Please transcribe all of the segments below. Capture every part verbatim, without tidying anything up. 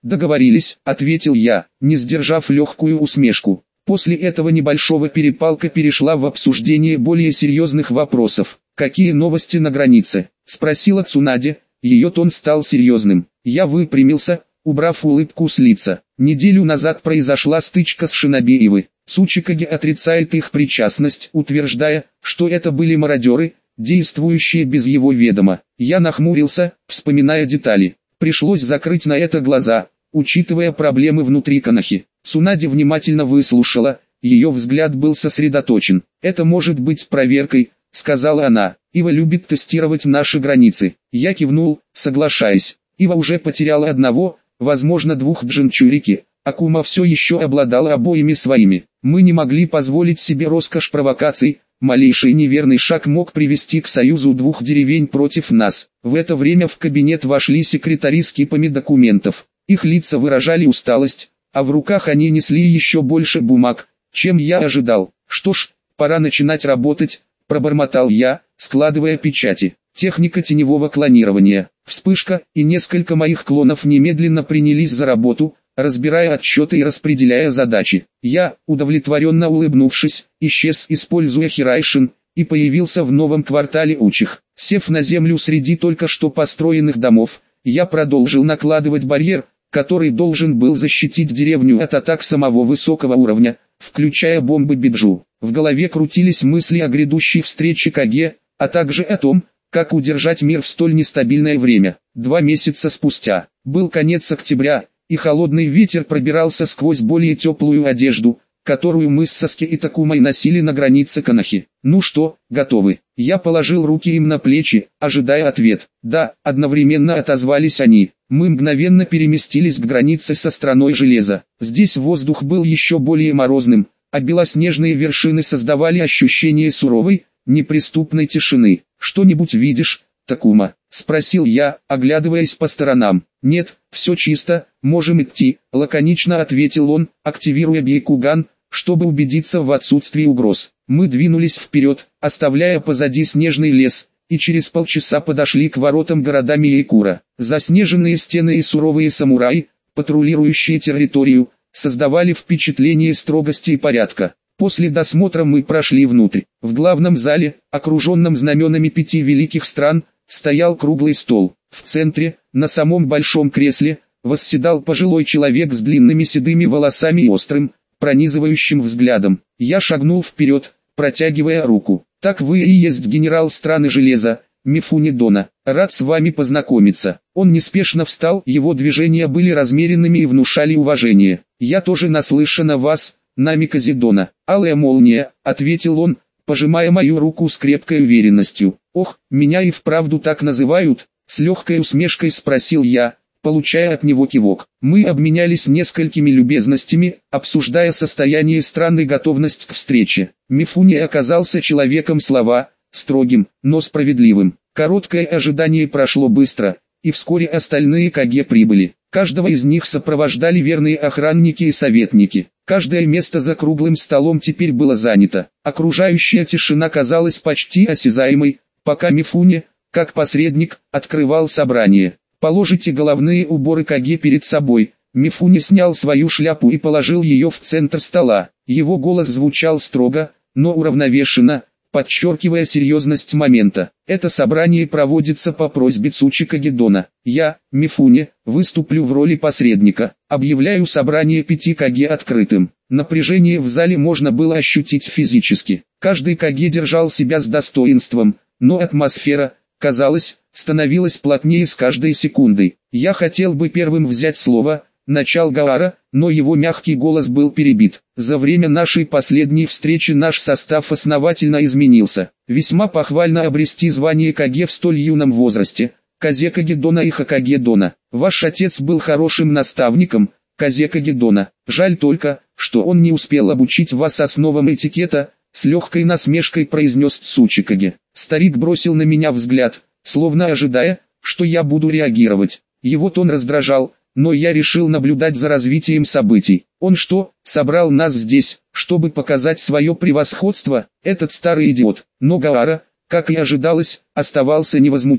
«Договорились», — ответил я, не сдержав легкую усмешку. После этого небольшого перепалка перешла в обсуждение более серьезных вопросов. «Какие новости на границе?» — спросила Цунаде. Ее тон стал серьезным. Я выпрямился, убрав улыбку с лица. Неделю назад произошла стычка с шинобиевы. Цучикаге отрицает их причастность, утверждая, что это были мародеры, действующие без его ведома. Я нахмурился, вспоминая детали. Пришлось закрыть на это глаза, учитывая проблемы внутри Конохи. Цунаде внимательно выслушала, ее взгляд был сосредоточен. «Это может быть проверкой», — сказала она. «Ива любит тестировать наши границы». Я кивнул, соглашаясь. Ива уже потеряла одного, возможно двух джинчурики. Акума все еще обладала обоими своими. Мы не могли позволить себе роскошь провокаций. Малейший неверный шаг мог привести к союзу двух деревень против нас. В это время в кабинет вошли секретари с кипами документов. Их лица выражали усталость, а в руках они несли еще больше бумаг, чем я ожидал. «Что ж, пора начинать работать», — пробормотал я, складывая печати. Техника теневого клонирования. Вспышка, и несколько моих клонов немедленно принялись за работу, разбирая отчеты и распределяя задачи. Я, удовлетворенно улыбнувшись, исчез, используя Хирайшин, и появился в новом квартале Учих. Сев на землю среди только что построенных домов, я продолжил накладывать барьер, который должен был защитить деревню от атак самого высокого уровня, включая бомбы Биджу. В голове крутились мысли о грядущей встрече Каге, а также о том, как удержать мир в столь нестабильное время. Два месяца спустя, был конец октября, и холодный ветер пробирался сквозь более теплую одежду, которую мы с Саски и Такумой носили на границе Конохи. «Ну что, готовы?» Я положил руки им на плечи, ожидая ответ. «Да», одновременно отозвались они. Мы мгновенно переместились к границе со страной железа. Здесь воздух был еще более морозным, а белоснежные вершины создавали ощущение суровой, неприступной тишины. «Что-нибудь видишь, Такума?» — спросил я, оглядываясь по сторонам. «Нет, все чисто, можем идти», — лаконично ответил он, активируя Бейкуган, чтобы убедиться в отсутствии угроз. Мы двинулись вперед, оставляя позади снежный лес, и через полчаса подошли к воротам города Миякура. Заснеженные стены и суровые самураи, патрулирующие территорию, создавали впечатление строгости и порядка. После досмотра мы прошли внутрь. В главном зале, окруженном знаменами пяти великих стран, стоял круглый стол. В центре, на самом большом кресле, восседал пожилой человек с длинными седыми волосами и острым, пронизывающим взглядом. Я шагнул вперед, протягивая руку. «Так вы и есть генерал страны железа, Мифуни Дона. Рад с вами познакомиться». Он неспешно встал, его движения были размеренными и внушали уважение. «Я тоже наслышан о вас, Намиказе Дона». «Алая молния», — ответил он, пожимая мою руку с крепкой уверенностью. «Ох, меня и вправду так называют?» — с легкой усмешкой спросил я, получая от него кивок. Мы обменялись несколькими любезностями, обсуждая состояние страны и готовность к встрече. Мифуни оказался человеком слова, строгим, но справедливым. Короткое ожидание прошло быстро, и вскоре остальные Каге прибыли. Каждого из них сопровождали верные охранники и советники. Каждое место за круглым столом теперь было занято. Окружающая тишина казалась почти осязаемой, пока Мифуни, как посредник, открывал собрание. «Положите головные уборы Каге перед собой». Мифуни снял свою шляпу и положил ее в центр стола. Его голос звучал строго, но уравновешенно, подчеркивая серьезность момента. «Это собрание проводится по просьбе Цучикаге Дона. Я, Мифуни, выступлю в роли посредника. Объявляю собрание пяти Каге открытым». Напряжение в зале можно было ощутить физически. Каждый Каге держал себя с достоинством, но атмосфера, казалось, становилась плотнее с каждой секундой. «Я хотел бы первым взять слово», — начал Гаара, но его мягкий голос был перебит. «За время нашей последней встречи наш состав основательно изменился. Весьма похвально обрести звание Каге в столь юном возрасте, Казекаге Дона и Хокаге Дона. Ваш отец был хорошим наставником, Казекаге Дона. Жаль только, что он не успел обучить вас основам этикета», — с легкой насмешкой произнес Цучикаге. Старик бросил на меня взгляд, словно ожидая, что я буду реагировать. Его тон раздражал, но я решил наблюдать за развитием событий. Он что, собрал нас здесь, чтобы показать свое превосходство? Этот старый идиот. Но Гаара, как и ожидалось, оставался невозмутим.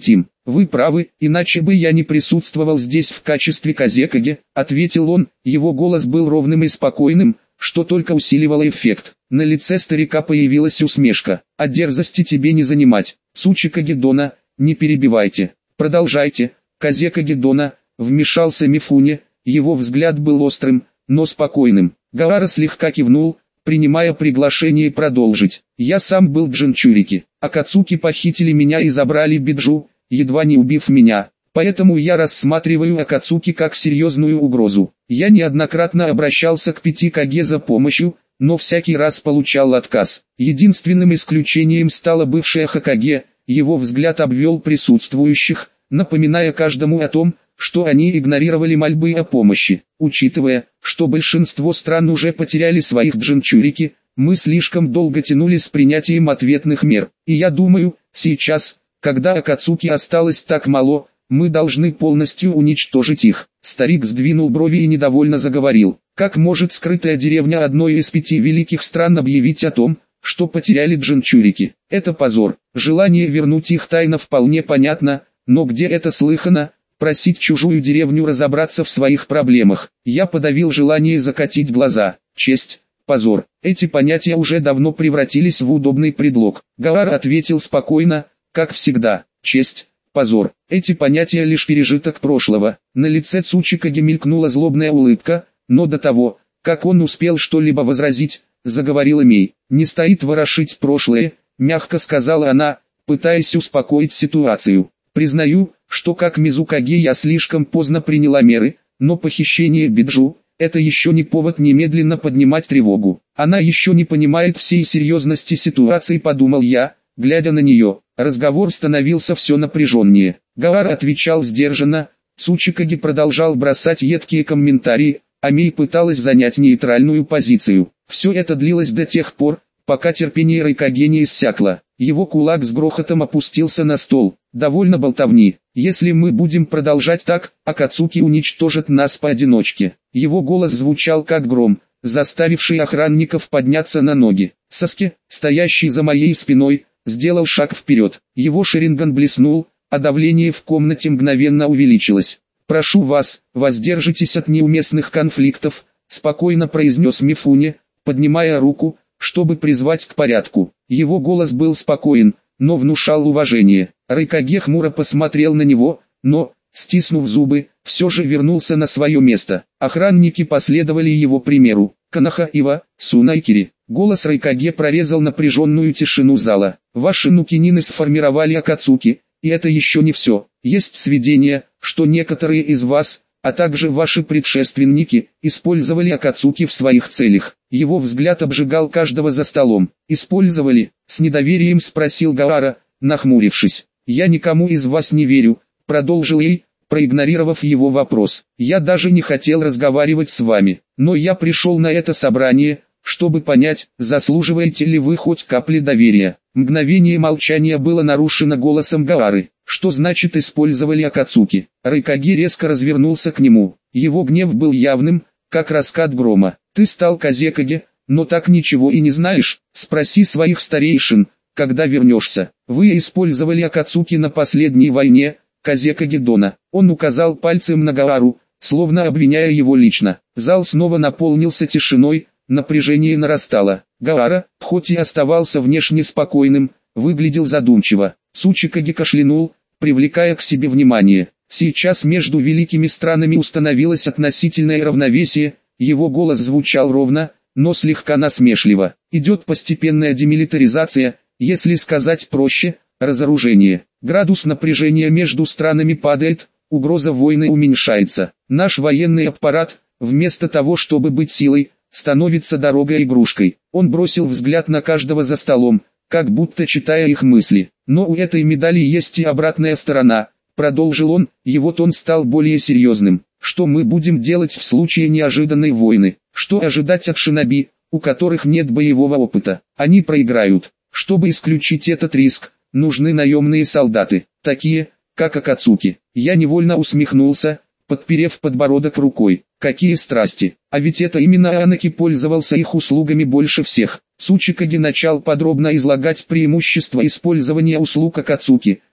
Вы правы, иначе бы я не присутствовал здесь в качестве Казекаге, ответил он, его голос был ровным и спокойным, что только усиливало эффект. На лице старика появилась усмешка. «А дерзости тебе не занимать, Цучикаге Дона, не перебивайте. Продолжайте, Казекаге Дона», вмешался Мифуне, его взгляд был острым, но спокойным. Гаара слегка кивнул, принимая приглашение продолжить. «Я сам был в Джинчурике. Акацуки похитили меня и забрали Биджу, едва не убив меня. Поэтому я рассматриваю Акацуки как серьезную угрозу. Я неоднократно обращался к Пяти Каге за помощью, но всякий раз получал отказ. Единственным исключением стала бывшая Хокаге, его взгляд обвел присутствующих, напоминая каждому о том, что они игнорировали мольбы о помощи. Учитывая, что большинство стран уже потеряли своих джинчурики, мы слишком долго тянули с принятием ответных мер. И я думаю, сейчас, когда Акацуки осталось так мало, мы должны полностью уничтожить их. Старик сдвинул брови и недовольно заговорил. Как может скрытая деревня одной из пяти великих стран объявить о том, что потеряли джинчурики? Это позор. Желание вернуть их тайно вполне понятно, но где это слыхано? Просить чужую деревню разобраться в своих проблемах. Я подавил желание закатить глаза. Честь, позор. Эти понятия уже давно превратились в удобный предлог. Гаара ответил спокойно, как всегда. Честь, позор. Эти понятия лишь пережиток прошлого. На лице Цучикаге мелькнула злобная улыбка, но до того, как он успел что-либо возразить, заговорила Мей. «Не стоит ворошить прошлое», мягко сказала она, пытаясь успокоить ситуацию. «Признаю, что как Мизукаге я слишком поздно приняла меры, но похищение Биджу – это еще не повод немедленно поднимать тревогу. Она еще не понимает всей серьезности ситуации», подумал я, глядя на нее. Разговор становился все напряженнее. Гаара отвечал сдержанно, Цучикаге продолжал бросать едкие комментарии, а Мей пыталась занять нейтральную позицию. Все это длилось до тех пор, пока терпение Райкаге не иссякло. Его кулак с грохотом опустился на стол. «Довольно болтовни. Если мы будем продолжать так, Акацуки уничтожит нас поодиночке». Его голос звучал как гром, заставивший охранников подняться на ноги. Саски, стоящий за моей спиной, сделал шаг вперед. Его шеринган блеснул, а давление в комнате мгновенно увеличилось. «Прошу вас, воздержитесь от неуместных конфликтов», спокойно произнес Мифуне, поднимая руку, чтобы призвать к порядку. Его голос был спокоен, но внушал уважение. Райкаге хмуро посмотрел на него, но, стиснув зубы, все же вернулся на свое место. Охранники последовали его примеру. «Канаха Ива, Сунайкири». Голос Райкаге прорезал напряженную тишину зала. «Ваши нукинины сформировали Акацуки, и это еще не все. Есть сведения, что некоторые из вас, а также ваши предшественники, использовали Акацуки в своих целях». Его взгляд обжигал каждого за столом. «Использовали?» — с недоверием спросил Гаара, нахмурившись. «Я никому из вас не верю», — продолжил Эй, проигнорировав его вопрос. «Я даже не хотел разговаривать с вами, но я пришел на это собрание, чтобы понять, заслуживаете ли вы хоть капли доверия». Мгновение молчания было нарушено голосом Гаары. «Что значит использовали Акацуки?» Райкаге резко развернулся к нему. Его гнев был явным, как раскат грома. «Ты стал Казекаге, но так ничего и не знаешь? Спроси своих старейшин, когда вернешься. Вы использовали Акацуки на последней войне, Казекаге Дона». Он указал пальцем на Гаару, словно обвиняя его лично. Зал снова наполнился тишиной, напряжение нарастало. Гаара, хоть и оставался внешне спокойным, выглядел задумчиво. Цучикаге кашлянул, привлекая к себе внимание. Сейчас между великими странами установилось относительное равновесие, его голос звучал ровно, но слегка насмешливо. Идет постепенная демилитаризация, если сказать проще, разоружение. Градус напряжения между странами падает, угроза войны уменьшается. Наш военный аппарат, вместо того чтобы быть силой, становится дорогой-игрушкой. Он бросил взгляд на каждого за столом, как будто читая их мысли. «Но у этой медали есть и обратная сторона», — продолжил он, его тон стал более серьезным. «Что мы будем делать в случае неожиданной войны? Что ожидать от шиноби, у которых нет боевого опыта? Они проиграют. Чтобы исключить этот риск, нужны наемные солдаты, такие, как Акацуки». Я невольно усмехнулся, подперев подбородок рукой. Какие страсти! А ведь это именно Анаки пользовался их услугами больше всех. Цучикаге начал подробно излагать преимущества использования услуг Акацуки,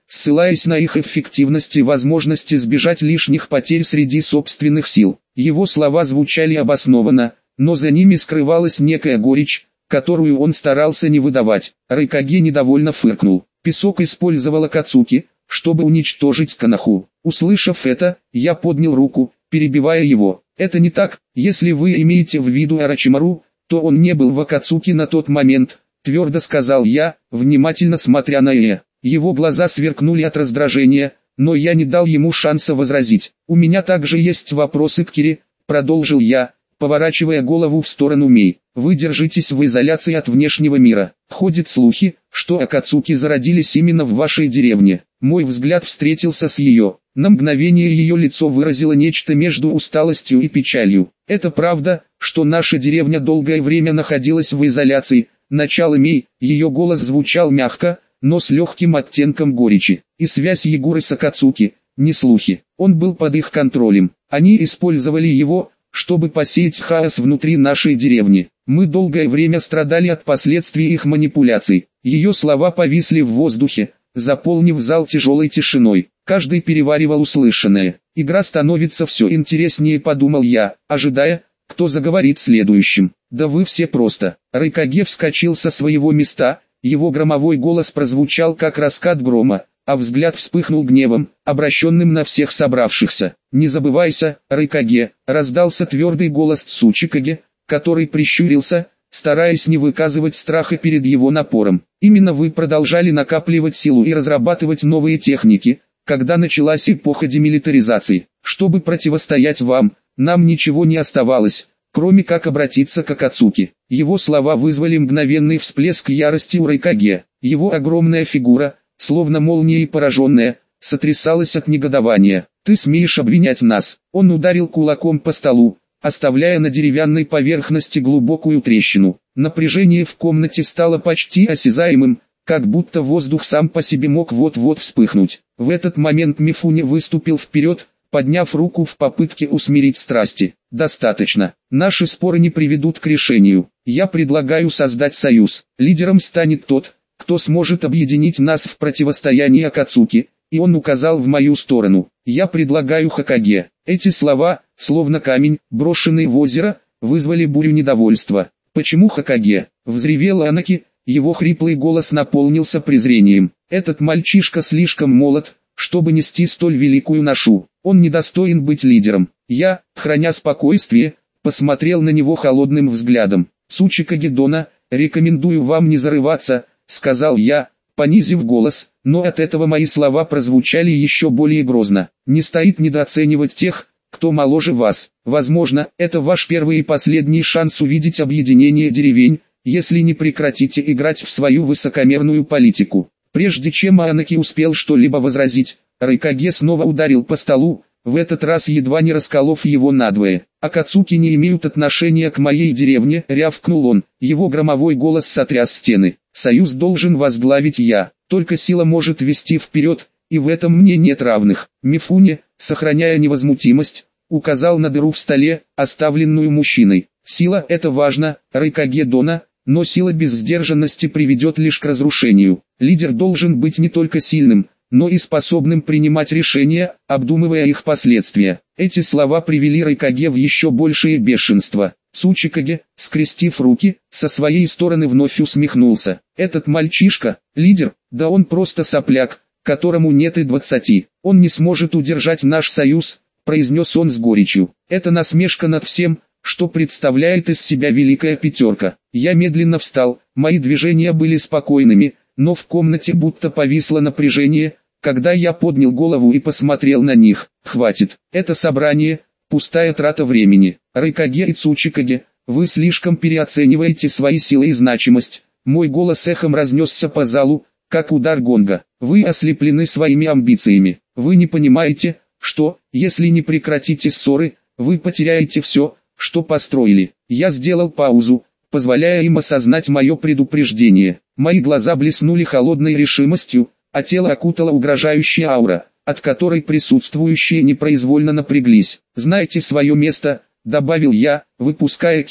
ссылаясь на их эффективность и возможности избежать лишних потерь среди собственных сил. Его слова звучали обоснованно, но за ними скрывалась некая горечь, которую он старался не выдавать. Райкаге недовольно фыркнул. Песок использовал Акацуки, чтобы уничтожить Канаху. Услышав это, я поднял руку, перебивая его. Это не так, если вы имеете в виду Орочимару, то он не был в Акацуки на тот момент, твердо сказал я, внимательно смотря на Э. Его глаза сверкнули от раздражения, но я не дал ему шанса возразить. У меня также есть вопросы к Кире, продолжил я, поворачивая голову в сторону Мей. Вы держитесь в изоляции от внешнего мира. Ходят слухи, что Акацуки зародились именно в вашей деревне. Мой взгляд встретился с ее. На мгновение ее лицо выразило нечто между усталостью и печалью. Это правда, что наша деревня долгое время находилась в изоляции. Начало Мей, ее голос звучал мягко, но с легким оттенком горечи. И связь Егоры с Акацуки, не слухи. Он был под их контролем. Они использовали его, чтобы посеять хаос внутри нашей деревни. Мы долгое время страдали от последствий их манипуляций. Ее слова повисли в воздухе, заполнив зал тяжелой тишиной. Каждый переваривал услышанное. Игра становится все интереснее, подумал я, ожидая, кто заговорит следующим. Да вы все просто. Райкаге вскочил со своего места, его громовой голос прозвучал как раскат грома, а взгляд вспыхнул гневом, обращенным на всех собравшихся. «Не забывайся, Райкаге», — раздался твердый голос Цучикаге, который прищурился, стараясь не выказывать страха перед его напором. «Именно вы продолжали накапливать силу и разрабатывать новые техники, когда началась эпоха демилитаризации. Чтобы противостоять вам, нам ничего не оставалось, кроме как обратиться к Акацуки». Его слова вызвали мгновенный всплеск ярости у Райкаге. Его огромная фигура, словно молнией пораженная, сотрясалась от негодования. «Ты смеешь обвинять нас?» Он ударил кулаком по столу, оставляя на деревянной поверхности глубокую трещину. Напряжение в комнате стало почти осязаемым, как будто воздух сам по себе мог вот-вот вспыхнуть. В этот момент Мифуне выступил вперед, подняв руку в попытке усмирить страсти. «Достаточно. Наши споры не приведут к решению. Я предлагаю создать союз. Лидером станет тот, кто сможет объединить нас в противостоянии Акацуки», и он указал в мою сторону. «Я предлагаю Хокаге». Эти слова, словно камень, брошенный в озеро, вызвали бурю недовольства. «Почему Хокаге?» — взревел Анаки, его хриплый голос наполнился презрением. «Этот мальчишка слишком молод, чтобы нести столь великую ношу. Он недостоин быть лидером». Я, храня спокойствие, посмотрел на него холодным взглядом. «Цучикаге Дона, рекомендую вам не зарываться», — сказал я, понизив голос, но от этого мои слова прозвучали еще более грозно. «Не стоит недооценивать тех, кто моложе вас. Возможно, это ваш первый и последний шанс увидеть объединение деревень, если не прекратите играть в свою высокомерную политику». Прежде чем Анаки успел что-либо возразить, Райкаге снова ударил по столу, в этот раз едва не расколов его надвое. «Акацуки не имеют отношения к моей деревне», — рявкнул он. Его громовой голос сотряс стены. «Союз должен возглавить я. Только сила может вести вперед, и в этом мне нет равных». Мифуне, сохраняя невозмутимость, указал на дыру в столе, оставленную мужчиной. «Сила — это важно, Райкаге Дона, но сила без сдержанности приведет лишь к разрушению. Лидер должен быть не только сильным, но и способным принимать решения, обдумывая их последствия». Эти слова привели Райкаге в еще большее бешенство. Цучикаге, скрестив руки, со своей стороны вновь усмехнулся. «Этот мальчишка, лидер, да он просто сопляк, которому нет и двадцати. Он не сможет удержать наш союз», — произнес он с горечью. «Это насмешка над всем, что представляет из себя великая пятерка». Я медленно встал, мои движения были спокойными, но в комнате будто повисло напряжение, когда я поднял голову и посмотрел на них. «Хватит, это собрание — пустая трата времени. Райкаге и Цучикаге, вы слишком переоцениваете свои силы и значимость». Мой голос эхом разнесся по залу, как удар гонга. «Вы ослеплены своими амбициями. Вы не понимаете, что, если не прекратите ссоры, вы потеряете все, что построили». Я сделал паузу, позволяя им осознать мое предупреждение. Мои глаза блеснули холодной решимостью, а тело окутала угрожающая аура, от которой присутствующие непроизвольно напряглись. «Знайте свое место», — добавил я, выпуская ки,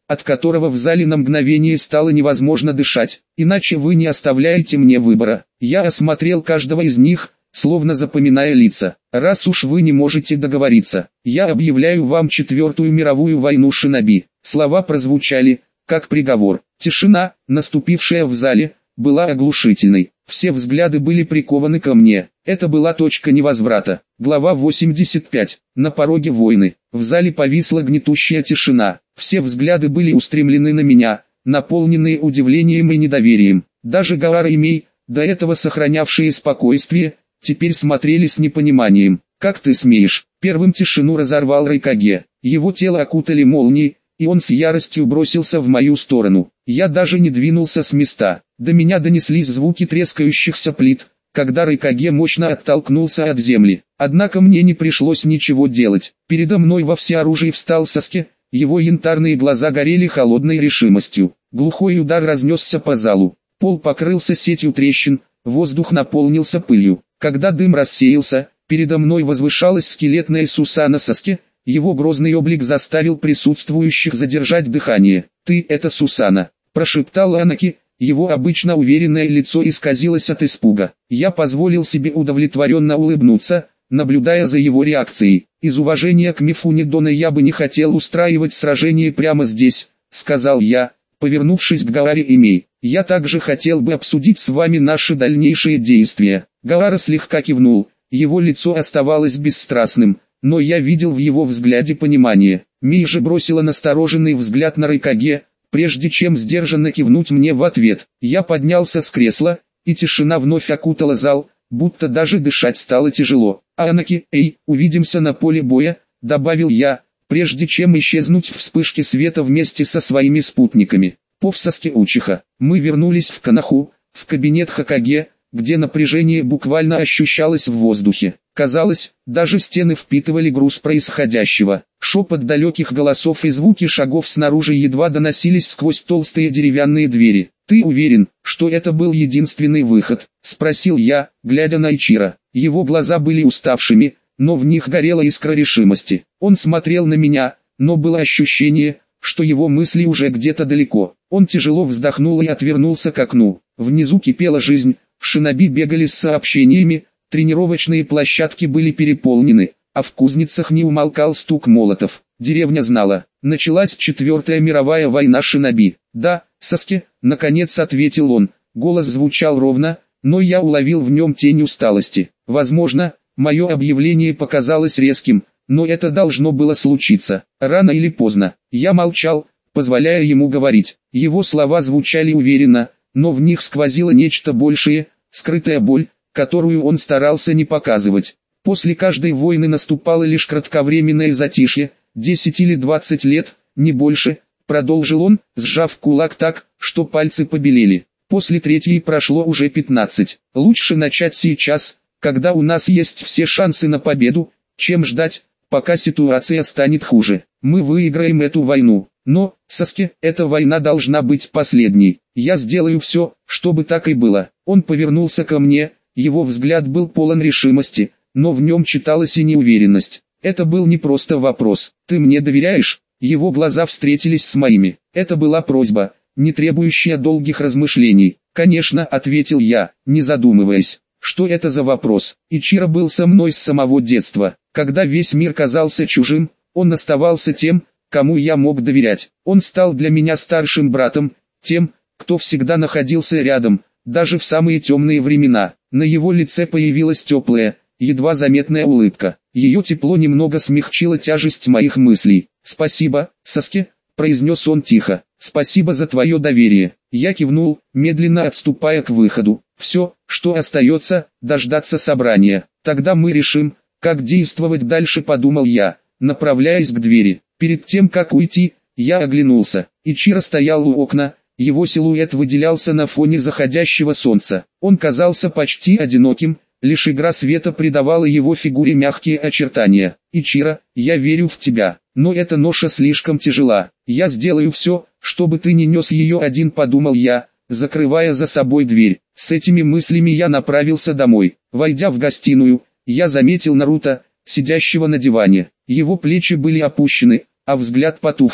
от которого в зале на мгновение стало невозможно дышать. Иначе вы не оставляете мне выбора. Я осмотрел каждого из них, словно запоминая лица. Раз уж вы не можете договориться, я объявляю вам четвертую мировую войну шиноби. Слова прозвучали, как приговор. Тишина, наступившая в зале, была оглушительной. Все взгляды были прикованы ко мне. Это была точка невозврата. Глава восемьдесят пять. На пороге войны. В зале повисла гнетущая тишина. Все взгляды были устремлены на меня, наполненные удивлением и недоверием. Даже Гаара и Мей, до этого сохранявшие спокойствие, теперь смотрели с непониманием. «Как ты смеешь?» Первым тишину разорвал Райкаге. Его тело окутали молнии, и он с яростью бросился в мою сторону. Я даже не двинулся с места. До меня донеслись звуки трескающихся плит, когда Райкаге мощно оттолкнулся от земли. Однако мне не пришлось ничего делать. Передо мной во всеоружии встал Саске, его янтарные глаза горели холодной решимостью. Глухой удар разнесся по залу. Пол покрылся сетью трещин, воздух наполнился пылью. Когда дым рассеялся, передо мной возвышалась скелетная Сусана Саске. Его грозный облик заставил присутствующих задержать дыхание. «Ты — это Сусана», — прошептал Анаки, его обычно уверенное лицо исказилось от испуга. Я позволил себе удовлетворенно улыбнуться, наблюдая за его реакцией. «Из уважения к Мифуне Дона я бы не хотел устраивать сражение прямо здесь», — сказал я, повернувшись к Гааре и Мей. «Я также хотел бы обсудить с вами наши дальнейшие действия». Гаара слегка кивнул, его лицо оставалось бесстрастным, но я видел в его взгляде понимание. Мей же бросила настороженный взгляд на Райкаге, прежде чем сдержанно кивнуть мне в ответ. Я поднялся с кресла, и тишина вновь окутала зал, будто даже дышать стало тяжело. «Анаки, эй, увидимся на поле боя», — добавил я, прежде чем исчезнуть в вспышке света вместе со своими спутниками. По Саске Учиха. Мы вернулись в Коноху, в кабинет Хокаге, где напряжение буквально ощущалось в воздухе. Казалось, даже стены впитывали груз происходящего. Шепот далеких голосов и звуки шагов снаружи едва доносились сквозь толстые деревянные двери. «Ты уверен, что это был единственный выход?» — спросил я, глядя на Ичиро. Его глаза были уставшими, но в них горела искра решимости. Он смотрел на меня, но было ощущение, что его мысли уже где-то далеко. Он тяжело вздохнул и отвернулся к окну. Внизу кипела жизнь, шиноби бегали с сообщениями, тренировочные площадки были переполнены, а в кузницах не умолкал стук молотов. Деревня знала, началась четвертая мировая война шиноби. «Да, Саске», — наконец ответил он. Голос звучал ровно, но я уловил в нем тень усталости. Возможно, мое объявление показалось резким, но это должно было случиться, рано или поздно. Я молчал, позволяя ему говорить. Его слова звучали уверенно, но в них сквозило нечто большее, скрытая боль, которую он старался не показывать. После каждой войны наступало лишь кратковременное затишье, десять или двадцать лет, не больше, продолжил он, сжав кулак так, что пальцы побелели. После третьей прошло уже пятнадцать. Лучше начать сейчас, когда у нас есть все шансы на победу, чем ждать, пока ситуация станет хуже. Мы выиграем эту войну. Но, Саске, эта война должна быть последней. Я сделаю все, чтобы так и было. Он повернулся ко мне, его взгляд был полон решимости, но в нем читалась и неуверенность. Это был не просто вопрос. «Ты мне доверяешь?» Его глаза встретились с моими. Это была просьба, не требующая долгих размышлений. «Конечно», — ответил я, не задумываясь. Что это за вопрос? Ичиро был со мной с самого детства. Когда весь мир казался чужим, он оставался тем, кому я мог доверять. Он стал для меня старшим братом, тем, кто всегда находился рядом, даже в самые темные времена. На его лице появилась теплая, едва заметная улыбка. Ее тепло немного смягчило тяжесть моих мыслей. «Спасибо, Саске», — произнес он тихо. «Спасибо за твое доверие». Я кивнул, медленно отступая к выходу. Все, что остается, дождаться собрания. Тогда мы решим, как действовать дальше, подумал я, направляясь к двери. Перед тем, как уйти, я оглянулся. Ичиро стоял у окна, его силуэт выделялся на фоне заходящего солнца. Он казался почти одиноким, лишь игра света придавала его фигуре мягкие очертания. «Ичиро, я верю в тебя, но эта ноша слишком тяжела. Я сделаю все, чтобы ты не нес ее один», — подумал я, закрывая за собой дверь. С этими мыслями я направился домой. Войдя в гостиную, я заметил Наруто, сидящего на диване. Его плечи были опущены, а взгляд потухшим.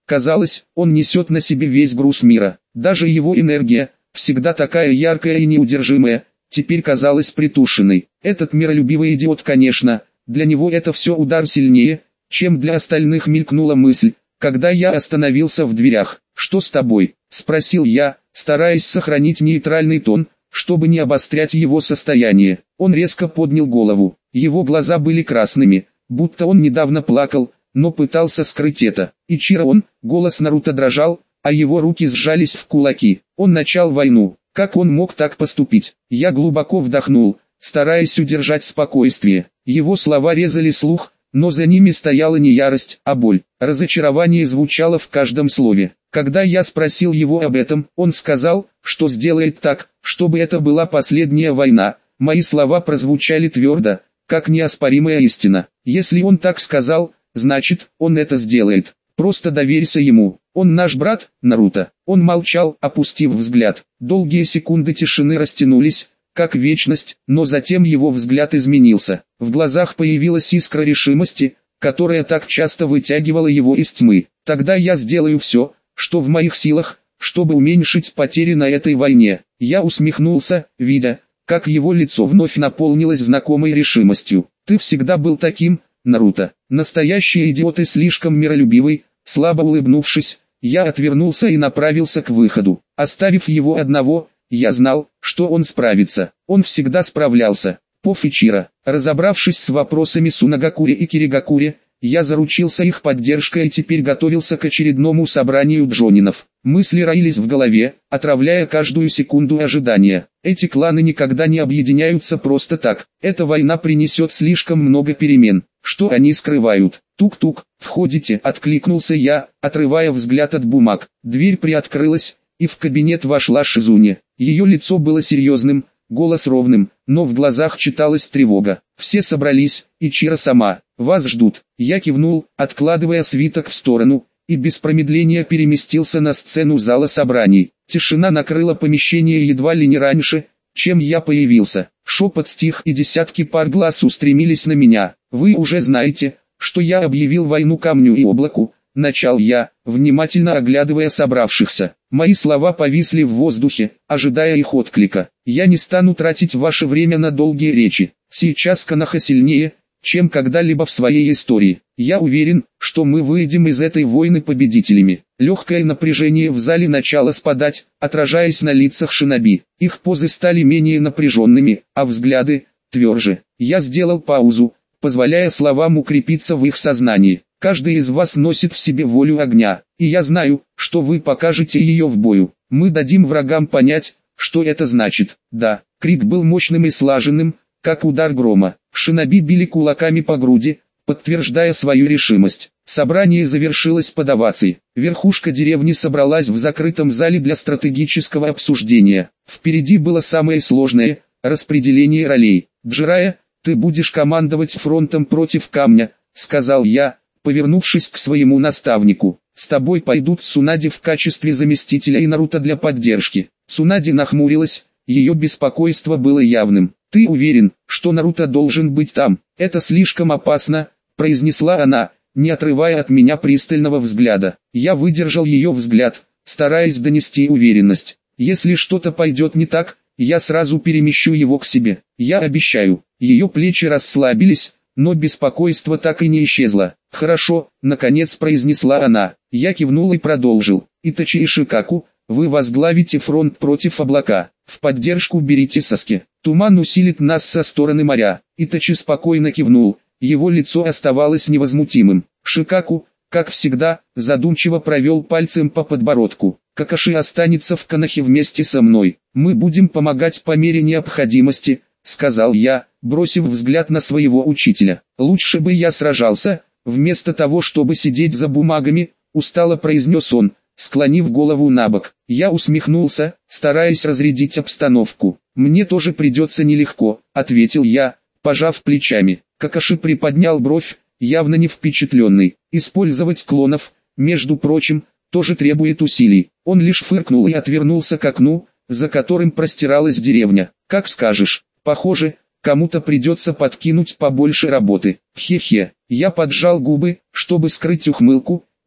Казалось, он несет на себе весь груз мира. Даже его энергия, всегда такая яркая и неудержимая, теперь казалась притушенной. Этот миролюбивый идиот, конечно, для него это все удар сильнее, чем для остальных, мелькнула мысль, когда я остановился в дверях. «Что с тобой?» – спросил я, стараясь сохранить нейтральный тон, чтобы не обострять его состояние. Он резко поднял голову. Его глаза были красными, будто он недавно плакал, но пытался скрыть это. «Ичиро, он», голос Наруто дрожал, а его руки сжались в кулаки. Он начал войну. Как он мог так поступить? Я глубоко вдохнул, стараясь удержать спокойствие. Его слова резали слух, но за ними стояла не ярость, а боль. Разочарование звучало в каждом слове. Когда я спросил его об этом, он сказал, что сделает так, чтобы это была последняя война. Мои слова прозвучали твердо, как неоспоримая истина. Если он так сказал, значит, он это сделает. Просто доверься ему. Он наш брат, Наруто. Он молчал, опустив взгляд. Долгие секунды тишины растянулись, как вечность, но затем его взгляд изменился. В глазах появилась искра решимости, которая так часто вытягивала его из тьмы. Тогда я сделаю все, что в моих силах, чтобы уменьшить потери на этой войне. Я усмехнулся, видя, как его лицо вновь наполнилось знакомой решимостью. Ты всегда был таким, Наруто. Настоящий идиот и слишком миролюбивый. Слабо улыбнувшись, я отвернулся и направился к выходу. Оставив его одного, я знал, что он справится. Он всегда справлялся. По Ичиро. Разобравшись с вопросами Сунагакури и Киригакури, я заручился их поддержкой и теперь готовился к очередному собранию джонинов. Мысли роились в голове, отравляя каждую секунду ожидания. Эти кланы никогда не объединяются просто так. Эта война принесет слишком много перемен. Что они скрывают? Тук-тук, входите, откликнулся я, отрывая взгляд от бумаг. Дверь приоткрылась, и в кабинет вошла Шизуне. Ее лицо было серьезным, голос ровным, но в глазах читалась тревога. Все собрались, Ичиро сама. Вас ждут. Я кивнул, откладывая свиток в сторону, и без промедления переместился на сцену зала собраний. Тишина накрыла помещение едва ли не раньше, чем я появился. Шепот стих, и десятки пар глаз устремились на меня. Вы уже знаете, что я объявил войну камню и облаку, начал я, внимательно оглядывая собравшихся. Мои слова повисли в воздухе, ожидая их отклика. Я не стану тратить ваше время на долгие речи. Сейчас Коноха сильнее, чем когда-либо в своей истории. Я уверен, что мы выйдем из этой войны победителями. Легкое напряжение в зале начало спадать, отражаясь на лицах шиноби. Их позы стали менее напряженными, а взгляды – тверже. Я сделал паузу, позволяя словам укрепиться в их сознании. Каждый из вас носит в себе волю огня, и я знаю, что вы покажете ее в бою. Мы дадим врагам понять, что это значит. Да, крик был мощным и слаженным, как удар грома. Шиноби били кулаками по груди, подтверждая свою решимость. Собрание завершилось под овацией. Верхушка деревни собралась в закрытом зале для стратегического обсуждения. Впереди было самое сложное – распределение ролей. «Джирая, ты будешь командовать фронтом против камня», – сказал я, повернувшись к своему наставнику. «С тобой пойдут Цунади в качестве заместителя и Наруто для поддержки». Цунади нахмурилась, ее беспокойство было явным. «Ты уверен, что Наруто должен быть там? Это слишком опасно», – произнесла она, не отрывая от меня пристального взгляда. Я выдержал ее взгляд, стараясь донести уверенность. «Если что-то пойдет не так, я сразу перемещу его к себе. Я обещаю». Ее плечи расслабились, но беспокойство так и не исчезло. «Хорошо», — наконец произнесла она. Я кивнул и продолжил. «Итачи и Шикаку, вы возглавите фронт против облака. В поддержку берите Саски. Туман усилит нас со стороны моря». Итачи спокойно кивнул, его лицо оставалось невозмутимым. Шикаку, как всегда, задумчиво провел пальцем по подбородку. «Какаши останется в Конохе вместе со мной. Мы будем помогать по мере необходимости», — сказал я, бросив взгляд на своего учителя. «Лучше бы я сражался, вместо того чтобы сидеть за бумагами», — устало произнес он, склонив голову набок. Я усмехнулся, стараясь разрядить обстановку. «Мне тоже придется нелегко», — ответил я, пожав плечами. Какаши приподнял бровь, явно не впечатленный. «Использовать клонов, между прочим, тоже требует усилий». Он лишь фыркнул и отвернулся к окну, за которым простиралась деревня. «Как скажешь. Похоже, кому-то придется подкинуть побольше работы». Хе-хе. Я поджал губы, чтобы скрыть ухмылку,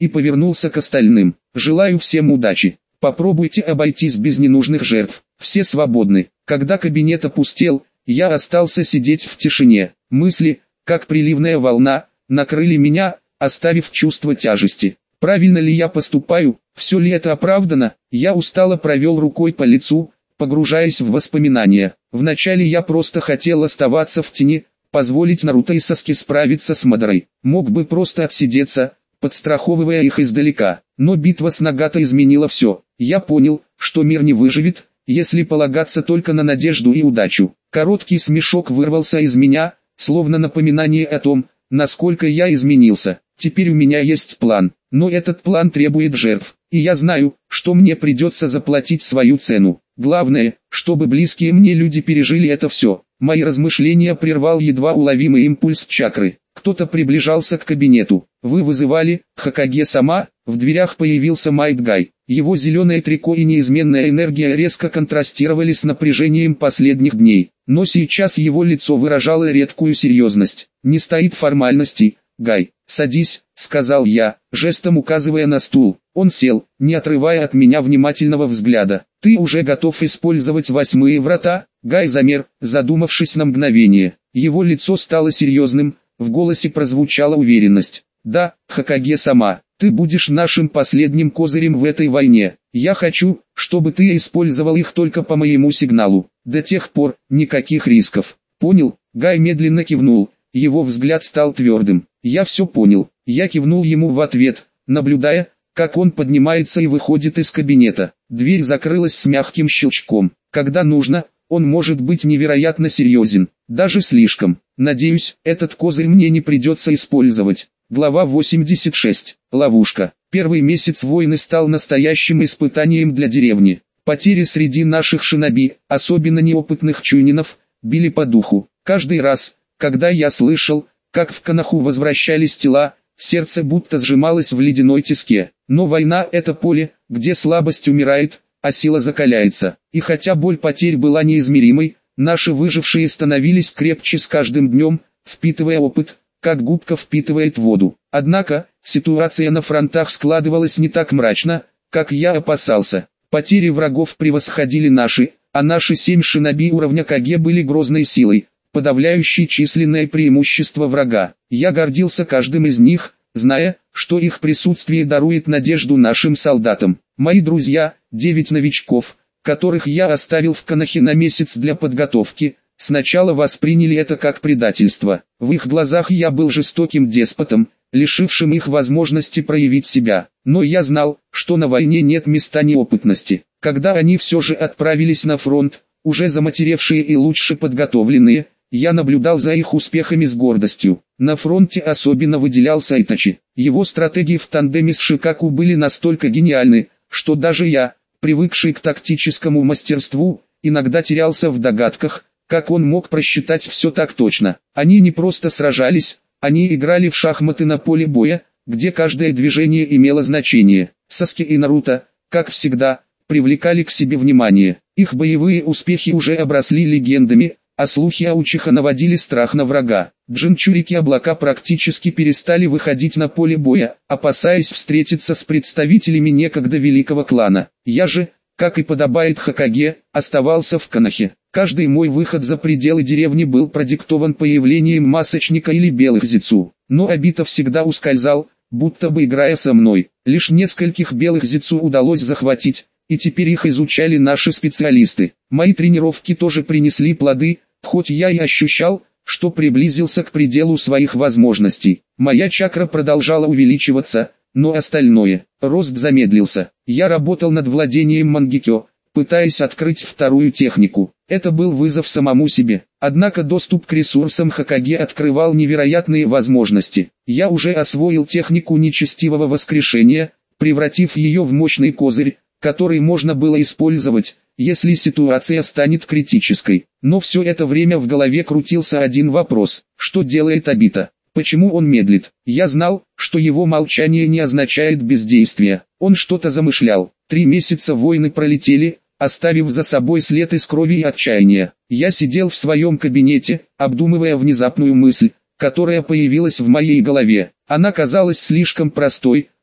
и повернулся к остальным. «Желаю всем удачи. Попробуйте обойтись без ненужных жертв. Все свободны». Когда кабинет опустел, я остался сидеть в тишине. Мысли, как приливная волна, накрыли меня, оставив чувство тяжести. Правильно ли я поступаю? Все ли это оправдано? Я устало провел рукой по лицу, погружаясь в воспоминания. Вначале я просто хотел оставаться в тени, позволить Наруто и Саске справиться с Мадорой. Мог бы просто отсидеться, подстраховывая их издалека. Но битва с Нагато изменила все. Я понял, что мир не выживет, если полагаться только на надежду и удачу. Короткий смешок вырвался из меня, словно напоминание о том, насколько я изменился. Теперь у меня есть план, но этот план требует жертв, и я знаю, что мне придется заплатить свою цену. Главное, чтобы близкие мне люди пережили это все. Мои размышления прервал едва уловимый импульс чакры. Кто-то приближался к кабинету. «Вы вызывали, Хокаге-сама?» В дверях появился Майт Гай. Его зеленое трико и неизменная энергия резко контрастировали с напряжением последних дней. Но сейчас его лицо выражало редкую серьезность. «Не стоит формальностей, Гай. Садись», — сказал я, жестом указывая на стул. Он сел, не отрывая от меня внимательного взгляда. «Ты уже готов использовать восьмые врата?» Гай замер, задумавшись на мгновение. Его лицо стало серьезным, в голосе прозвучала уверенность. «Да, Хокаге-сама, ты будешь нашим последним козырем в этой войне. Я хочу, чтобы ты использовал их только по моему сигналу. До тех пор, никаких рисков. Понял?» Гай медленно кивнул, его взгляд стал твердым. «Я все понял». Я кивнул ему в ответ, наблюдая, как он поднимается и выходит из кабинета. Дверь закрылась с мягким щелчком. Когда нужно, он может быть невероятно серьезен, даже слишком. Надеюсь, этот козырь мне не придется использовать. Глава восемьдесят шесть. Ловушка. Первый месяц войны стал настоящим испытанием для деревни. Потери среди наших шиноби, особенно неопытных чунинов, били по духу. Каждый раз, когда я слышал, как в Коноху возвращались тела, сердце будто сжималось в ледяной тиске. Но война – это поле, где слабость умирает, а сила закаляется. И хотя боль потерь была неизмеримой, наши выжившие становились крепче с каждым днем, впитывая опыт, как губка впитывает воду. Однако, ситуация на фронтах складывалась не так мрачно, как я опасался. Потери врагов превосходили наши, а наши семь шиноби уровня Каге были грозной силой, подавляющей численное преимущество врага. Я гордился каждым из них, зная, что их присутствие дарует надежду нашим солдатам. Мои друзья, девять новичков, которых я оставил в Конохе на месяц для подготовки, сначала восприняли это как предательство. В их глазах я был жестоким деспотом, лишившим их возможности проявить себя. Но я знал, что на войне нет места неопытности. Когда они все же отправились на фронт, уже заматеревшие и лучше подготовленные, я наблюдал за их успехами с гордостью. На фронте особенно выделялся Итачи. Его стратегии в тандеме с Шикаку были настолько гениальны, что даже я, привыкший к тактическому мастерству, иногда терялся в догадках, как он мог просчитать все так точно. Они не просто сражались, они играли в шахматы на поле боя, где каждое движение имело значение. Саске и Наруто, как всегда, привлекали к себе внимание. Их боевые успехи уже обросли легендами, а слухи о Учиха наводили страх на врага. Джинчурики облака практически перестали выходить на поле боя, опасаясь встретиться с представителями некогда великого клана. Я же, как и подобает Хокаге, оставался в Конохе. Каждый мой выход за пределы деревни был продиктован появлением масочника или белых зицу. Но Обито всегда ускользал, будто бы играя со мной. Лишь нескольких белых зицу удалось захватить, и теперь их изучали наши специалисты. Мои тренировки тоже принесли плоды, хоть я и ощущал, что приблизился к пределу своих возможностей. Моя чакра продолжала увеличиваться, но остальное, рост замедлился. Я работал над владением мангикё, пытаясь открыть вторую технику. Это был вызов самому себе. Однако доступ к ресурсам Хокаге открывал невероятные возможности. Я уже освоил технику нечестивого воскрешения, превратив ее в мощный козырь, который можно было использовать, если ситуация станет критической. Но все это время в голове крутился один вопрос: что делает Обито? Почему он медлит? Я знал, что его молчание не означает бездействие. Он что-то замышлял. Три месяца войны пролетели, оставив за собой след из крови и отчаяния. Я сидел в своем кабинете, обдумывая внезапную мысль, которая появилась в моей голове. Она казалась слишком простой,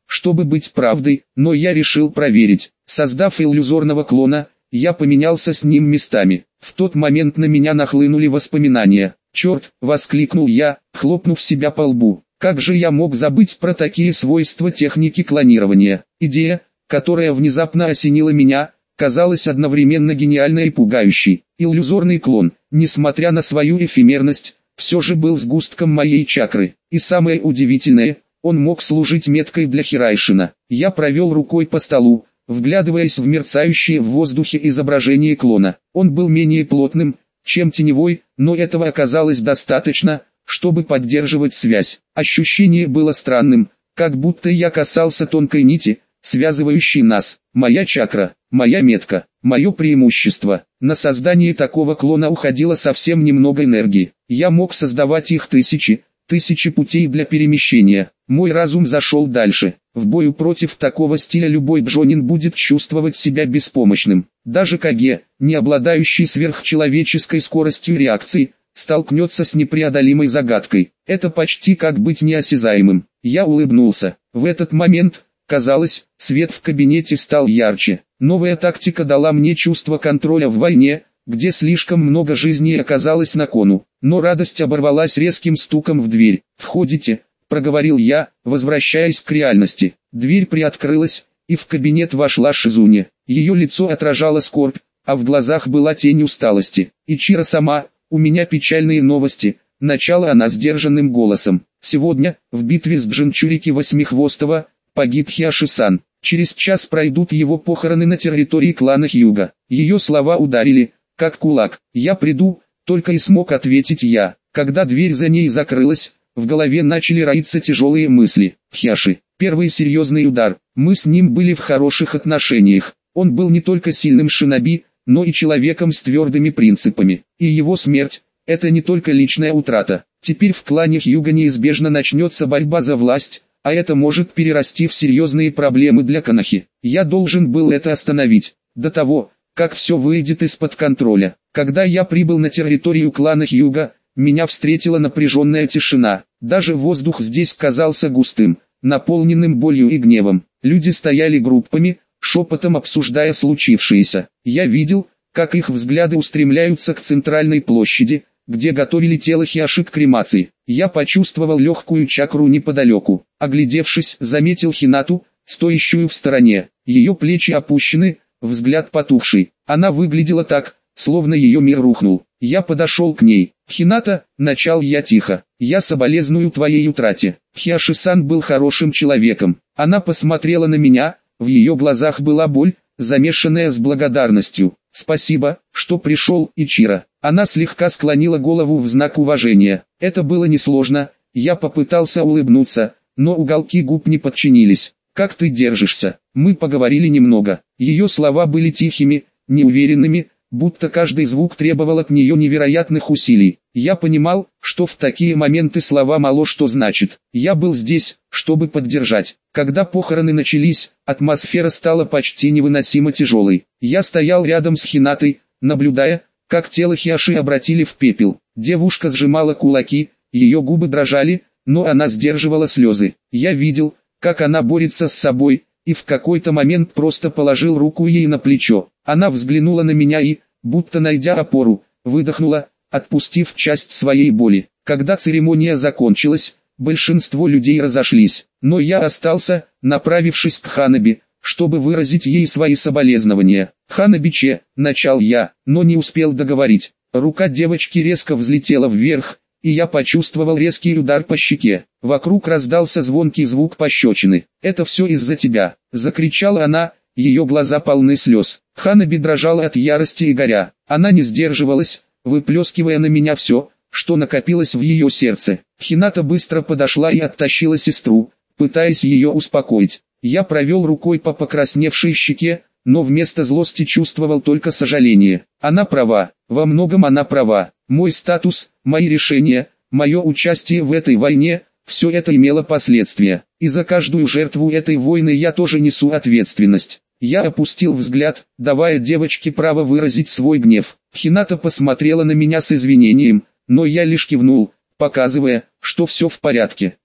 чтобы быть правдой, но я решил проверить. Создав иллюзорного клона, я поменялся с ним местами. В тот момент на меня нахлынули воспоминания. «Черт!» — воскликнул я, хлопнув себя по лбу. «Как же я мог забыть про такие свойства техники клонирования?» Идея, которая внезапно осенила меня, казалась одновременно гениальной и пугающей. Иллюзорный клон, несмотря на свою эфемерность, все же был сгустком моей чакры. И самое удивительное, он мог служить меткой для Хирайшина. Я провел рукой по столу, вглядываясь в мерцающее в воздухе изображение клона. Он был менее плотным, чем теневой, но этого оказалось достаточно, чтобы поддерживать связь. Ощущение было странным, как будто я касался тонкой нити, связывающей нас. Моя чакра, моя метка, мое преимущество. На создание такого клона уходило совсем немного энергии. Я мог создавать их тысячи, тысячи путей для перемещения. Мой разум зашел дальше. В бою против такого стиля любой джонин будет чувствовать себя беспомощным. Даже Каге, не обладающий сверхчеловеческой скоростью реакции, столкнется с непреодолимой загадкой. Это почти как быть неосязаемым. Я улыбнулся. В этот момент, казалось, свет в кабинете стал ярче. Новая тактика дала мне чувство контроля в войне, где слишком много жизней оказалось на кону. Но радость оборвалась резким стуком в дверь. «Входите», — проговорил я, возвращаясь к реальности. Дверь приоткрылась, и в кабинет вошла Шизуне. Ее лицо отражало скорбь, а в глазах была тень усталости. «Ичиро сама, у меня печальные новости», — начала она сдержанным голосом. «Сегодня, в битве с Джинчурики Восьмихвостого, погиб Хиаши-сан. Через час пройдут его похороны на территории клана Хьюга». Ее слова ударили, как кулак. «Я приду», — только и смог ответить я. Когда дверь за ней закрылась, в голове начали роиться тяжелые мысли. Хиаши. Первый серьезный удар. Мы с ним были в хороших отношениях. Он был не только сильным шиноби, но и человеком с твердыми принципами. И его смерть – это не только личная утрата. Теперь в клане Хьюга неизбежно начнется борьба за власть, а это может перерасти в серьезные проблемы для Канахи. Я должен был это остановить, до того, как все выйдет из-под контроля. Когда я прибыл на территорию клана Хьюга, меня встретила напряженная тишина. Даже воздух здесь казался густым, наполненным болью и гневом. Люди стояли группами, шепотом обсуждая случившееся. Я видел, как их взгляды устремляются к центральной площади, где готовили тело Хиаши к кремации. Я почувствовал легкую чакру неподалеку. Оглядевшись, заметил Хинату, стоящую в стороне. Ее плечи опущены, взгляд потухший. Она выглядела так, словно ее мир рухнул. Я подошел к ней. «Хината», — начал я тихо, — «я соболезную твоей утрате. Хиаши-сан был хорошим человеком». Она посмотрела на меня, в ее глазах была боль, замешанная с благодарностью. «Спасибо, что пришел, Ичиро». Она слегка склонила голову в знак уважения. Это было несложно, я попытался улыбнуться, но уголки губ не подчинились. «Как ты держишься?» Мы поговорили немного. Ее слова были тихими, неуверенными, будто каждый звук требовал от нее невероятных усилий. Я понимал, что в такие моменты слова мало что значит. Я был здесь, чтобы поддержать. Когда похороны начались, атмосфера стала почти невыносимо тяжелой. Я стоял рядом с Хинатой, наблюдая, как тело Хиаши обратили в пепел. Девушка сжимала кулаки, ее губы дрожали, но она сдерживала слезы. Я видел, как она борется с собой, и в какой-то момент просто положил руку ей на плечо. Она взглянула на меня и, будто найдя опору, выдохнула, отпустив часть своей боли. Когда церемония закончилась, большинство людей разошлись, но я остался, направившись к Ханаби, чтобы выразить ей свои соболезнования. «Ханаби-че», — начал я, но не успел договорить. Рука девочки резко взлетела вверх, и я почувствовал резкий удар по щеке. Вокруг раздался звонкий звук пощечины. «Это все из-за тебя», — закричала она, ее глаза полны слез. Ханаби дрожала от ярости и горя. Она не сдерживалась, выплескивая на меня все, что накопилось в ее сердце. Хината быстро подошла и оттащила сестру, пытаясь ее успокоить. Я провел рукой по покрасневшей щеке, но вместо злости чувствовал только сожаление. Она права, во многом она права. Мой статус, мои решения, мое участие в этой войне, все это имело последствия. И за каждую жертву этой войны я тоже несу ответственность. Я опустил взгляд, давая девочке право выразить свой гнев. Хината посмотрела на меня с извинением, но я лишь кивнул, показывая, что все в порядке.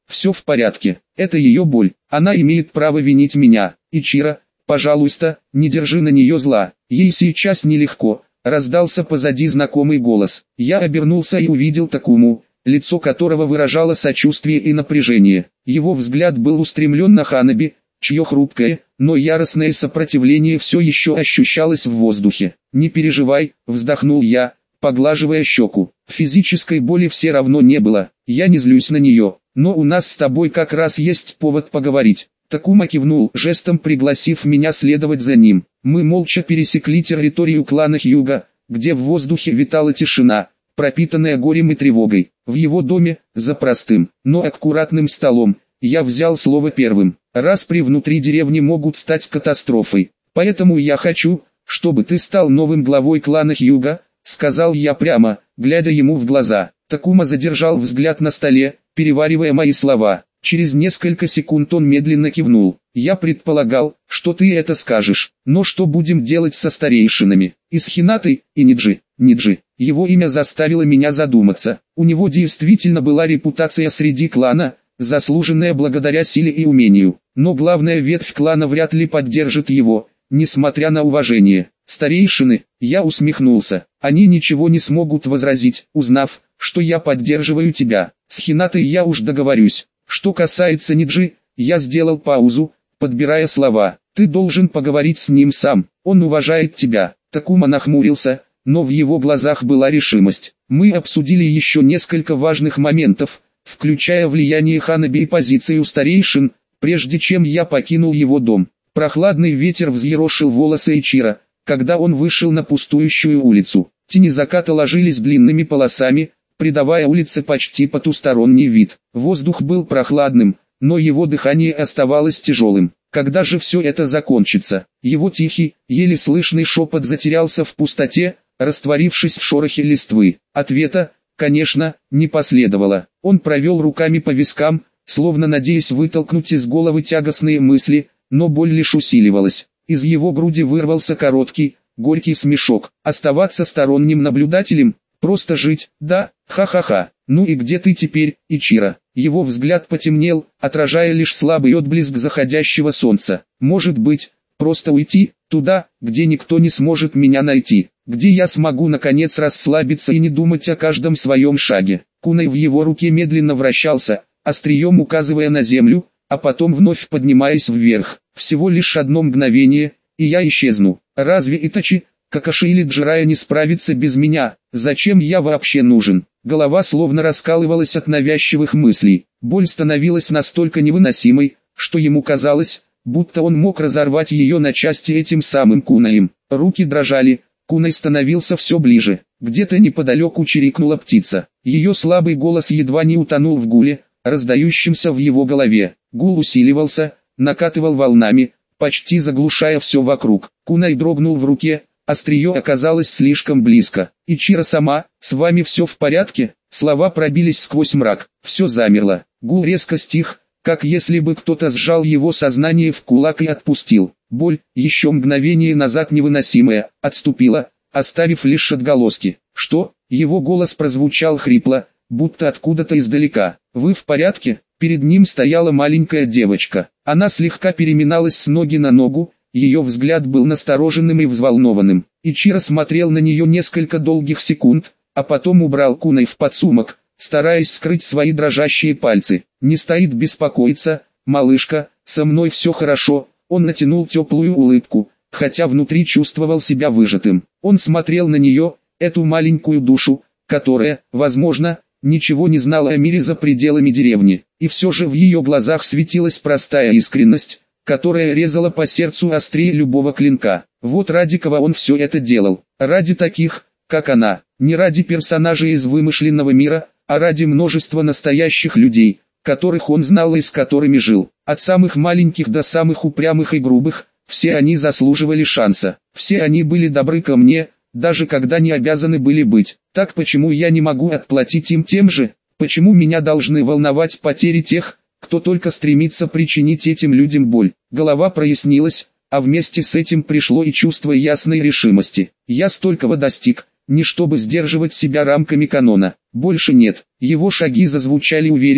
все в порядке, это ее боль, она имеет право винить меня. Ичиро, пожалуйста, не держи на нее зла, ей сейчас нелегко. Раздался позади знакомый голос. Я обернулся и увидел Такуму, лицо которого выражало сочувствие и напряжение. Его взгляд был устремлен на Ханаби, чье хрупкое, но яростное сопротивление все еще ощущалось в воздухе. «Не переживай», — вздохнул я, поглаживая щеку. Физической боли все равно не было, я не злюсь на нее, но у нас с тобой как раз есть повод поговорить. Такума кивнул, жестом пригласив меня следовать за ним. Мы молча пересекли территорию клана Хьюга, где в воздухе витала тишина, пропитанная горем и тревогой. В его доме, за простым, но аккуратным столом, я взял слово первым. Распри внутри деревни могут стать катастрофой, поэтому я хочу, чтобы ты стал новым главой клана Хьюга, сказал я прямо, глядя ему в глаза. Такума задержал взгляд на столе, переваривая мои слова. Через несколько секунд он медленно кивнул. Я предполагал, что ты это скажешь, но что будем делать со старейшинами? И с Хинатой, и Ниджи? Ниджи. Его имя заставило меня задуматься. У него действительно была репутация среди клана, заслуженная благодаря силе и умению. Но главная ветвь клана вряд ли поддержит его, несмотря на уважение. Старейшины, я усмехнулся. Они ничего не смогут возразить, узнав, что я поддерживаю тебя. С Хинатой я уж договорюсь. Что касается Ниджи, я сделал паузу, подбирая слова. Ты должен поговорить с ним сам, он уважает тебя. Такума нахмурился, но в его глазах была решимость. Мы обсудили еще несколько важных моментов, включая влияние Ханаби и позицию старейшин, прежде чем я покинул его дом. Прохладный ветер взъерошил волосы Ичиро, когда он вышел на пустующую улицу. Тени заката ложились длинными полосами, придавая улице почти потусторонний вид. Воздух был прохладным, но его дыхание оставалось тяжелым. Когда же все это закончится? Его тихий, еле слышный шепот затерялся в пустоте, растворившись в шорохе листвы. Ответа, конечно, не последовало. Он провел руками по вискам, словно надеясь вытолкнуть из головы тягостные мысли, но боль лишь усиливалась. Из его груди вырвался короткий, горький смешок. Оставаться сторонним наблюдателем? Просто жить, да, ха-ха-ха. Ну и где ты теперь, Ичиро? Его взгляд потемнел, отражая лишь слабый отблеск заходящего солнца. Может быть, просто уйти, туда, где никто не сможет меня найти, где я смогу наконец расслабиться и не думать о каждом своем шаге. Кунай в его руке медленно вращался, острием указывая на землю, а потом вновь поднимаясь вверх. Всего лишь одно мгновение, и я исчезну. Разве Итачи, Какаши или Джирая не справится без меня? Зачем я вообще нужен? Голова словно раскалывалась от навязчивых мыслей. Боль становилась настолько невыносимой, что ему казалось, будто он мог разорвать ее на части этим самым Кунаем. Руки дрожали, Кунай становился все ближе. Где-то неподалеку чирикнула птица. Ее слабый голос едва не утонул в гуле, раздающемся в его голове. Гул усиливался, накатывал волнами, почти заглушая все вокруг. Кунай дрогнул в руке, острие оказалось слишком близко. «Ичиро сама, с вами все в порядке?» Слова пробились сквозь мрак. Все замерло. Гул резко стих, как если бы кто-то сжал его сознание в кулак и отпустил. Боль, еще мгновение назад невыносимая, отступила, оставив лишь отголоски. «Что?» Его голос прозвучал хрипло, будто откуда-то издалека. «Вы в порядке?» Перед ним стояла маленькая девочка. Она слегка переминалась с ноги на ногу, ее взгляд был настороженным и взволнованным. Ичиро смотрел на нее несколько долгих секунд, а потом убрал Кунай в подсумок, стараясь скрыть свои дрожащие пальцы. «Не стоит беспокоиться, малышка, со мной все хорошо». Он натянул теплую улыбку, хотя внутри чувствовал себя выжатым. Он смотрел на нее, эту маленькую душу, которая, возможно, ничего не знала о мире за пределами деревни, и все же в ее глазах светилась простая искренность, которая резала по сердцу острее любого клинка. Вот ради кого он все это делал. Ради таких, как она. Не ради персонажей из вымышленного мира, а ради множества настоящих людей, которых он знал и с которыми жил. От самых маленьких до самых упрямых и грубых, все они заслуживали шанса. Все они были добры ко мне, даже когда не обязаны были быть. Так почему я не могу отплатить им тем же? Почему меня должны волновать потери тех, кто только стремится причинить этим людям боль? Голова прояснилась, а вместе с этим пришло и чувство ясной решимости. Я столького достиг, не чтобы сдерживать себя рамками канона. Больше нет. Его шаги зазвучали уверенно,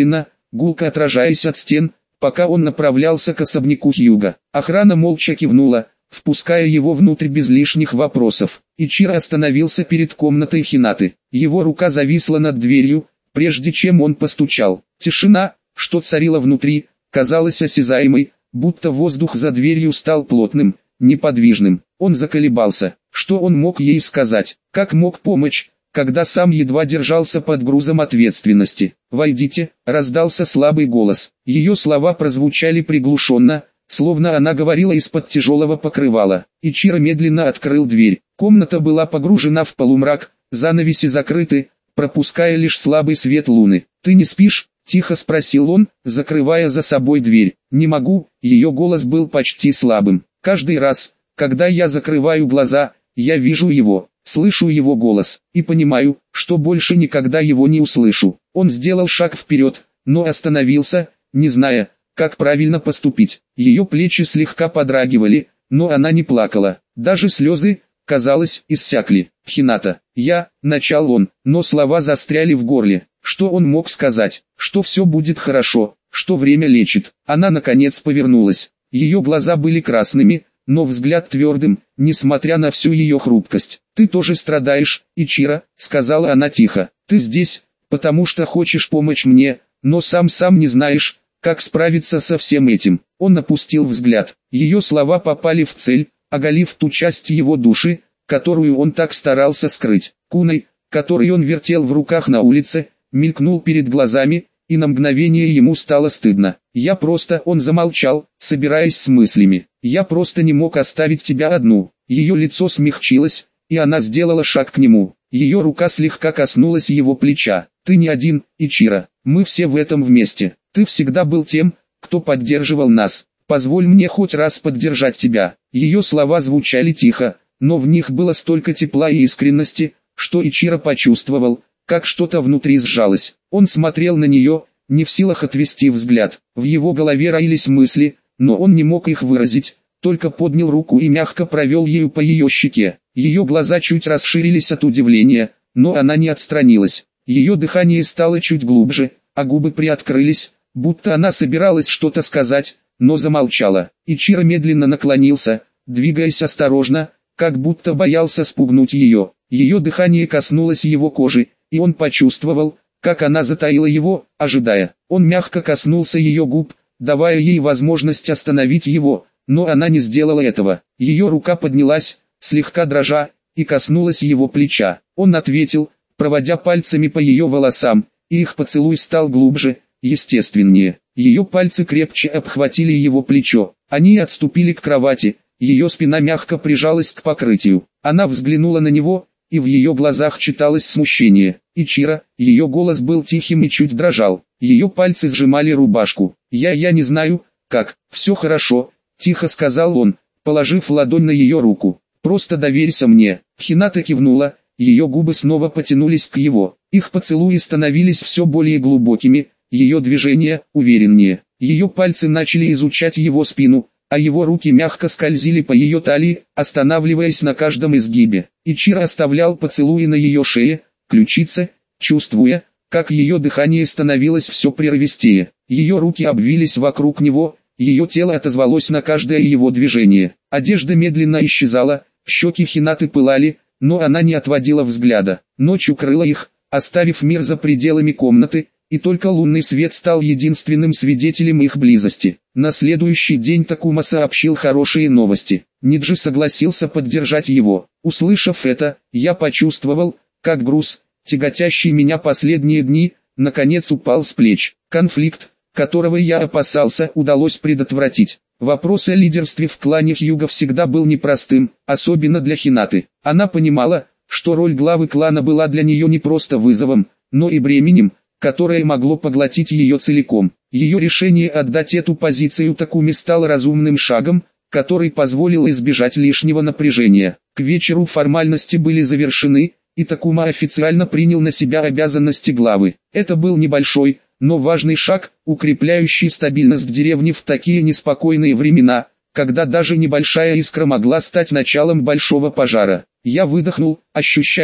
гулко отражаясь от стен, пока он направлялся к особняку Хьюга. Охрана молча кивнула, впуская его внутрь без лишних вопросов. Ичиро остановился перед комнатой Хинаты. Его рука зависла над дверью, прежде чем он постучал. Тишина, что царила внутри, казалась осязаемой, будто воздух за дверью стал плотным, неподвижным. Он заколебался. Что он мог ей сказать? Как мог помочь, когда сам едва держался под грузом ответственности? «Войдите», — раздался слабый голос. Ее слова прозвучали приглушенно, словно она говорила из-под тяжелого покрывала. Ичиро медленно открыл дверь. Комната была погружена в полумрак, занавеси закрыты, пропуская лишь слабый свет луны. «Ты не спишь?» — тихо спросил он, закрывая за собой дверь. «Не могу», — ее голос был почти слабым. «Каждый раз, когда я закрываю глаза, я вижу его, слышу его голос, и понимаю, что больше никогда его не услышу». Он сделал шаг вперед, но остановился, не зная, как правильно поступить. Ее плечи слегка подрагивали, но она не плакала. Даже слезы, казалось, иссякли. «Хината, я», — начал он, но слова застряли в горле. Что он мог сказать? Что все будет хорошо, что время лечит. Она наконец повернулась. Ее глаза были красными, но взгляд твердым, несмотря на всю ее хрупкость. «Ты тоже страдаешь, Ичиро», — сказала она тихо. «Ты здесь, потому что хочешь помочь мне, но сам-сам не знаешь, как справиться со всем этим». Он опустил взгляд. Ее слова попали в цель, оголив ту часть его души, которую он так старался скрыть. Куной, который он вертел в руках на улице, мелькнул перед глазами, и на мгновение ему стало стыдно. «Я просто...» Он замолчал, собираясь с мыслями. «Я просто не мог оставить тебя одну». Ее лицо смягчилось, и она сделала шаг к нему. Ее рука слегка коснулась его плеча. «Ты не один, Ичиро, мы все в этом вместе. Ты всегда был тем, кто поддерживал нас. Позволь мне хоть раз поддержать тебя». Ее слова звучали тихо, но в них было столько тепла и искренности, что Ичиро почувствовал, как что-то внутри сжалось. Он смотрел на нее, не в силах отвести взгляд. В его голове роились мысли, но он не мог их выразить, только поднял руку и мягко провел ею по ее щеке. Ее глаза чуть расширились от удивления, но она не отстранилась. Ее дыхание стало чуть глубже, а губы приоткрылись, будто она собиралась что-то сказать, но замолчала. Ичиро медленно наклонился, двигаясь осторожно, как будто боялся спугнуть ее. Ее дыхание коснулось его кожи, и он почувствовал, как она затаила его, ожидая. Он мягко коснулся ее губ, давая ей возможность остановить его, но она не сделала этого. Ее рука поднялась, слегка дрожа, и коснулась его плеча. Он ответил, проводя пальцами по ее волосам, и их поцелуй стал глубже, естественнее. Ее пальцы крепче обхватили его плечо. Они отступили к кровати, ее спина мягко прижалась к покрытию. Она взглянула на него, и в ее глазах читалось смущение. «Ичиро», ее голос был тихим и чуть дрожал. Ее пальцы сжимали рубашку. «Я, я не знаю, как, все хорошо», — тихо сказал он, положив ладонь на ее руку. «Просто доверься мне». Хината кивнула, ее губы снова потянулись к его. Их поцелуи становились все более глубокими, ее движения увереннее. Ее пальцы начали изучать его спину, а его руки мягко скользили по ее талии, останавливаясь на каждом изгибе. Ичиро оставлял поцелуи на ее шее, ключице, чувствуя, как ее дыхание становилось все прерывистее. Ее руки обвились вокруг него, ее тело отозвалось на каждое его движение. Одежда медленно исчезала, щеки Хинаты пылали, но она не отводила взгляда. Ночь укрыла их, оставив мир за пределами комнаты, и только лунный свет стал единственным свидетелем их близости. На следующий день Такума сообщил хорошие новости. Ниджи согласился поддержать его. Услышав это, я почувствовал, как груз, тяготящий меня последние дни, наконец упал с плеч. Конфликт, которого я опасался, удалось предотвратить. Вопрос о лидерстве в клане Хьюга всегда был непростым, особенно для Хинаты. Она понимала, что роль главы клана была для нее не просто вызовом, но и бременем, которое могло поглотить ее целиком. Ее решение отдать эту позицию Такуме стало разумным шагом, который позволил избежать лишнего напряжения. К вечеру формальности были завершены, и Такума официально принял на себя обязанности главы. Это был небольшой, но важный шаг, укрепляющий стабильность деревни в такие неспокойные времена, когда даже небольшая искра могла стать началом большого пожара. Я выдохнул, ощущая,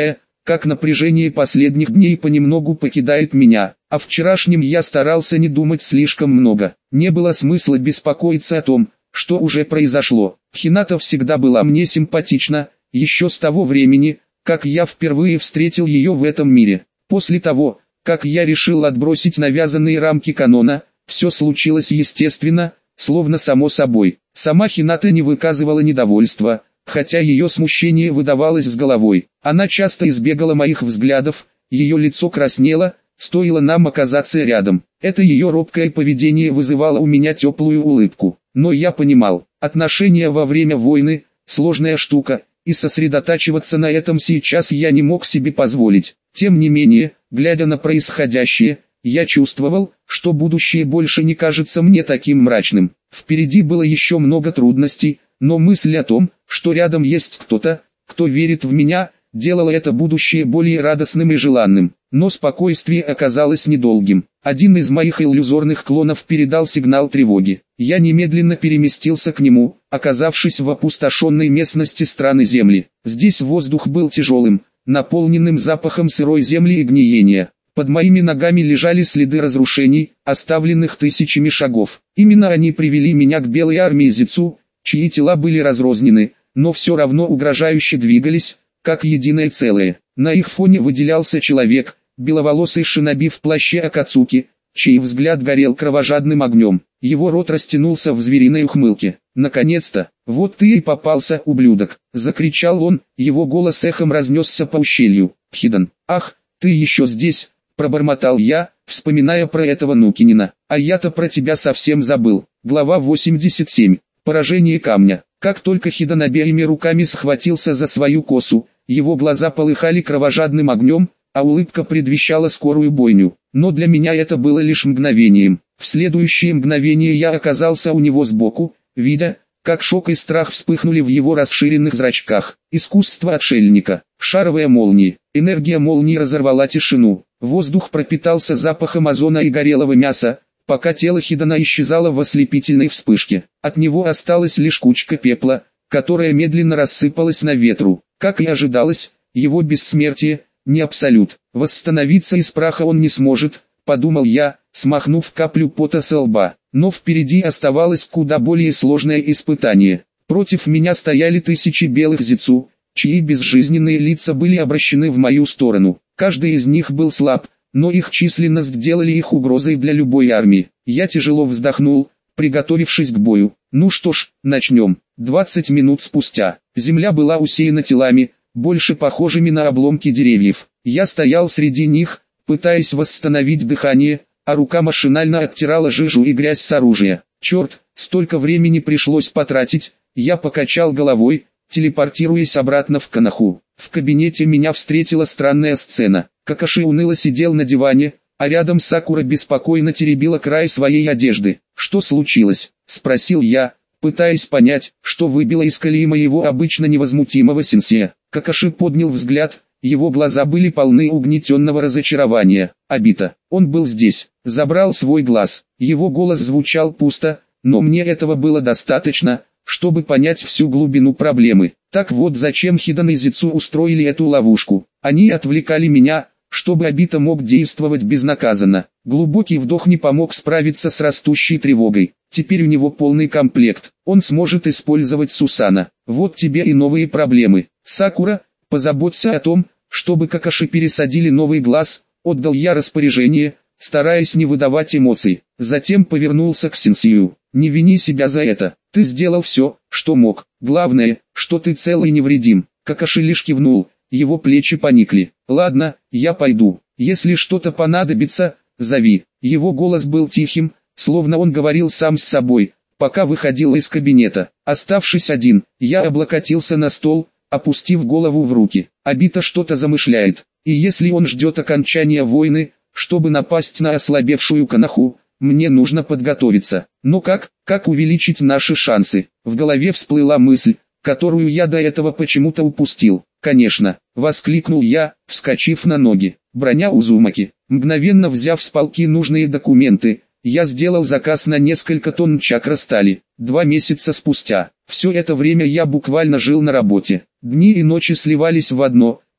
как напряжение последних дней понемногу покидает меня. О вчерашнем я старался не думать слишком много. Не было смысла беспокоиться о том, что уже произошло. Хината всегда была мне симпатична, еще с того времени, как я впервые встретил ее в этом мире. После того, как я решил отбросить навязанные рамки канона, все случилось естественно, словно само собой. Сама Хината не выказывала недовольства, хотя ее смущение выдавалось с головой. Она часто избегала моих взглядов, ее лицо краснело, стоило нам оказаться рядом. Это ее робкое поведение вызывало у меня теплую улыбку. Но я понимал, отношения во время войны – сложная штука, и сосредотачиваться на этом сейчас я не мог себе позволить. Тем не менее, глядя на происходящее, я чувствовал, что будущее больше не кажется мне таким мрачным. Впереди было еще много трудностей, но мысль о том, что рядом есть кто-то, кто верит в меня, делала это будущее более радостным и желанным. Но спокойствие оказалось недолгим. Один из моих иллюзорных клонов передал сигнал тревоги. Я немедленно переместился к нему, оказавшись в опустошенной местности страны Земли. Здесь воздух был тяжелым, наполненным запахом сырой земли и гниения. Под моими ногами лежали следы разрушений, оставленных тысячами шагов. Именно они привели меня к белой армии Зицу, чьи тела были разрознены, но все равно угрожающе двигались, как единое целое. На их фоне выделялся человек, беловолосый шиноби в плаще Акацуки, чей взгляд горел кровожадным огнем. Его рот растянулся в звериной ухмылке. «Наконец-то! Вот ты и попался, ублюдок!» — закричал он, его голос эхом разнесся по ущелью. «Хидан! Ах, ты еще здесь!» — пробормотал я, вспоминая про этого Нукинина. «А я-то про тебя совсем забыл». Глава восемьдесят семь. Поражение камня. Как только Хидан обеими руками схватился за свою косу, его глаза полыхали кровожадным огнем, а улыбка предвещала скорую бойню. Но для меня это было лишь мгновением. В следующее мгновение я оказался у него сбоку, видя, как шок и страх вспыхнули в его расширенных зрачках. Искусство отшельника. Шаровая молния. Энергия молнии разорвала тишину. Воздух пропитался запахом озона и горелого мяса, пока тело Хидана исчезало в ослепительной вспышке. От него осталась лишь кучка пепла, которая медленно рассыпалась на ветру. Как и ожидалось, его бессмертие – не абсолют. Восстановиться из праха он не сможет, подумал я, смахнув каплю пота со лба. Но впереди оставалось куда более сложное испытание. Против меня стояли тысячи белых зицу, чьи безжизненные лица были обращены в мою сторону. Каждый из них был слаб, но их численность делали их угрозой для любой армии. Я тяжело вздохнул, приготовившись к бою. Ну что ж, начнем. двадцать минут спустя. Земля была усеяна телами, больше похожими на обломки деревьев. Я стоял среди них, пытаясь восстановить дыхание, а рука машинально оттирала жижу и грязь с оружия. Черт, столько времени пришлось потратить, я покачал головой, телепортируясь обратно в Коноху. В кабинете меня встретила странная сцена. Какаши уныло сидел на диване, а рядом Сакура беспокойно теребила край своей одежды. «Что случилось?» – спросил я, пытаясь понять, что выбило из колеи моего обычно невозмутимого сенсея. Какаши поднял взгляд, его глаза были полны угнетенного разочарования. Обита. Он был здесь, забрал свой глаз. Его голос звучал пусто, но мне этого было достаточно, чтобы понять всю глубину проблемы. Так вот зачем Хидан и Зицу устроили эту ловушку. Они отвлекали меня, чтобы Обита мог действовать безнаказанно. Глубокий вдох не помог справиться с растущей тревогой. Теперь у него полный комплект. Он сможет использовать Сусана. Вот тебе и новые проблемы. Сакура, позаботься о том, чтобы Какаши пересадили новый глаз, отдал я распоряжение, стараясь не выдавать эмоций. Затем повернулся к сенсею. Не вини себя за это. Ты сделал все, что мог. Главное, что ты цел и невредим. Какаши лишь кивнул, его плечи поникли. Ладно, я пойду. Если что-то понадобится, зови. Его голос был тихим, словно он говорил сам с собой, пока выходил из кабинета. Оставшись один, я облокотился на стол, опустив голову в руки. Обита что-то замышляет, и если он ждет окончания войны, чтобы напасть на ослабевшую Коноху, мне нужно подготовиться. Но как, как увеличить наши шансы? В голове всплыла мысль, которую я до этого почему-то упустил. Конечно, воскликнул я, вскочив на ноги. Броня Узумаки. Мгновенно взяв с полки нужные документы, я сделал заказ на несколько тонн чакра-стали. Два месяца спустя. Все это время я буквально жил на работе. Дни и ночи сливались в одно,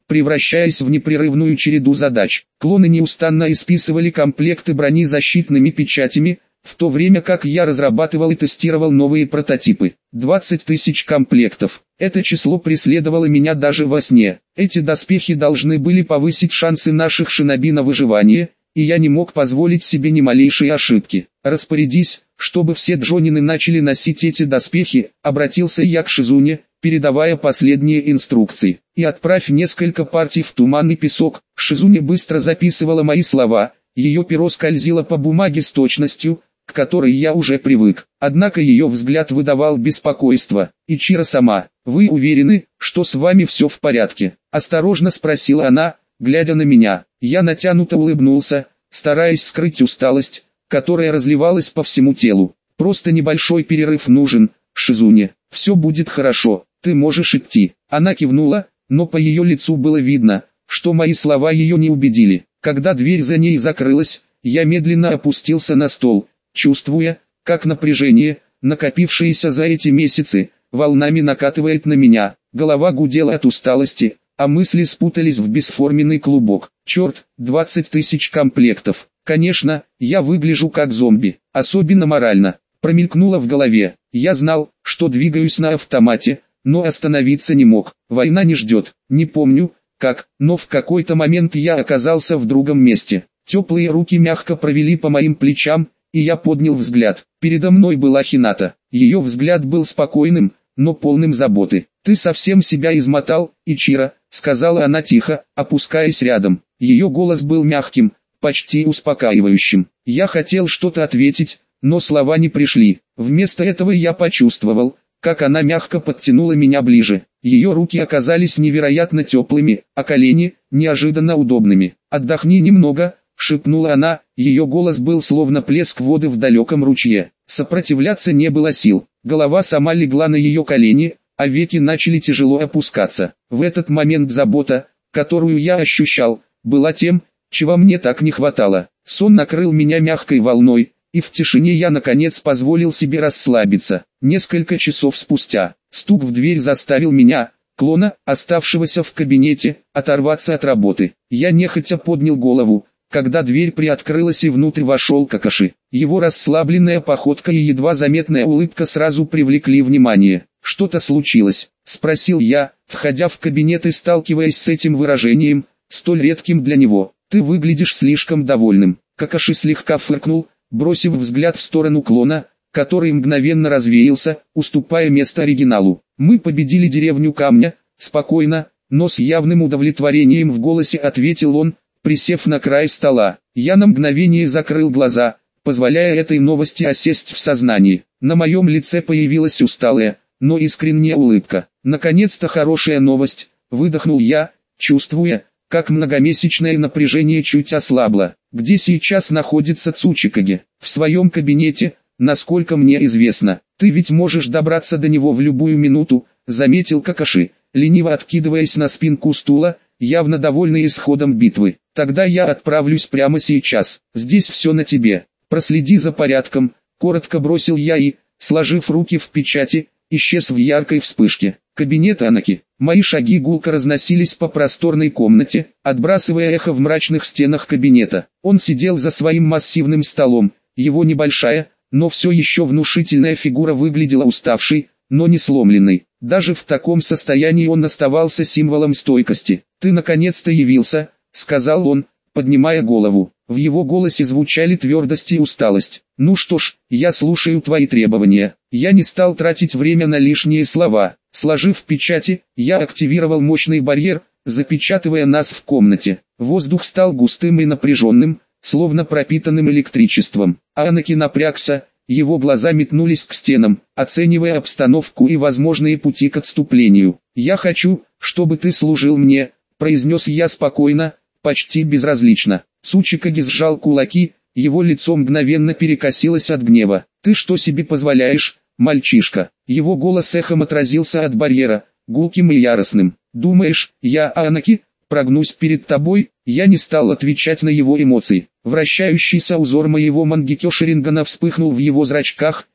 превращаясь в непрерывную череду задач. Клоны неустанно исписывали комплекты брони защитными печатями, в то время как я разрабатывал и тестировал новые прототипы. двадцать тысяч комплектов. Это число преследовало меня даже во сне. Эти доспехи должны были повысить шансы наших шиноби на выживание, и я не мог позволить себе ни малейшей ошибки. «Распорядись, чтобы все джонины начали носить эти доспехи», — обратился я к Шизуне, передавая последние инструкции. «И отправь несколько партий в туманный песок». Шизуне быстро записывала мои слова, ее перо скользило по бумаге с точностью, к которой я уже привык. Однако ее взгляд выдавал беспокойство. «Ичиро-сама, вы уверены, что с вами все в порядке?» — осторожно спросила она, глядя на меня. Я натянуто улыбнулся, стараясь скрыть усталость, которая разливалась по всему телу. «Просто небольшой перерыв нужен, Шизуне. Все будет хорошо, ты можешь идти». Она кивнула, но по ее лицу было видно, что мои слова ее не убедили. Когда дверь за ней закрылась, я медленно опустился на стол, чувствуя, как напряжение, накопившееся за эти месяцы, волнами накатывает на меня. Голова гудела от усталости, а мысли спутались в бесформенный клубок. Черт, двадцать тысяч комплектов. Конечно, я выгляжу как зомби, особенно морально. Промелькнуло в голове. Я знал, что двигаюсь на автомате, но остановиться не мог. Война не ждет. Не помню, как, но в какой-то момент я оказался в другом месте. Теплые руки мягко провели по моим плечам, и я поднял взгляд. Передо мной была Хината. Ее взгляд был спокойным, но полным заботы. «Ты совсем себя измотал, Ичиро», — сказала она тихо, опускаясь рядом. Ее голос был мягким, почти успокаивающим. Я хотел что-то ответить, но слова не пришли. Вместо этого я почувствовал, как она мягко подтянула меня ближе. Ее руки оказались невероятно теплыми, а колени — неожиданно удобными. «Отдохни немного», — шепнула она, ее голос был словно плеск воды в далеком ручье. Сопротивляться не было сил. Голова сама легла на ее колени, а веки начали тяжело опускаться. В этот момент забота, которую я ощущал, была тем, чего мне так не хватало. Сон накрыл меня мягкой волной, и в тишине я наконец позволил себе расслабиться. Несколько часов спустя, стук в дверь заставил меня, клона, оставшегося в кабинете, оторваться от работы. Я нехотя поднял голову, когда дверь приоткрылась и внутрь вошел Какаши. Его расслабленная походка и едва заметная улыбка сразу привлекли внимание. «Что-то случилось?» — спросил я, входя в кабинет и сталкиваясь с этим выражением, столь редким для него. «Ты выглядишь слишком довольным». Какаши слегка фыркнул, бросив взгляд в сторону клона, который мгновенно развеялся, уступая место оригиналу. «Мы победили деревню Камня», — спокойно, но с явным удовлетворением в голосе ответил он, присев на край стола. Я на мгновение закрыл глаза, позволяя этой новости осесть в сознании. На моем лице появилась усталая, но искренняя улыбка. «Наконец-то хорошая новость», — выдохнул я, чувствуя, как многомесячное напряжение чуть ослабло. «Где сейчас находится Цучикаге?» «В своем кабинете, насколько мне известно. Ты ведь можешь добраться до него в любую минуту», — заметил Какаши, лениво откидываясь на спинку стула, явно довольный исходом битвы. «Тогда я отправлюсь прямо сейчас. Здесь все на тебе. Проследи за порядком», — коротко бросил я и, сложив руки в печати, исчез в яркой вспышке. Кабинет Анаки. Мои шаги гулко разносились по просторной комнате, отбрасывая эхо в мрачных стенах кабинета. Он сидел за своим массивным столом. Его небольшая, но все еще внушительная фигура выглядела уставшей, но не сломленной. Даже в таком состоянии он оставался символом стойкости. «Ты наконец-то явился», — сказал он, поднимая голову. В его голосе звучали твердость и усталость. «Ну что ж, я слушаю твои требования». Я не стал тратить время на лишние слова. Сложив печати, я активировал мощный барьер, запечатывая нас в комнате. Воздух стал густым и напряженным, словно пропитанным электричеством. Анаки напрягся, его глаза метнулись к стенам, оценивая обстановку и возможные пути к отступлению. «Я хочу, чтобы ты служил мне», — произнес я спокойно, почти безразлично. Цучикаге сжал кулаки, его лицо мгновенно перекосилось от гнева. «Ты что себе позволяешь, мальчишка?» Его голос эхом отразился от барьера, гулким и яростным. «Думаешь, я Анаки, прогнусь перед тобой?» Я не стал отвечать на его эмоции. Вращающийся узор моего мангекё Шарингана вспыхнул в его зрачках,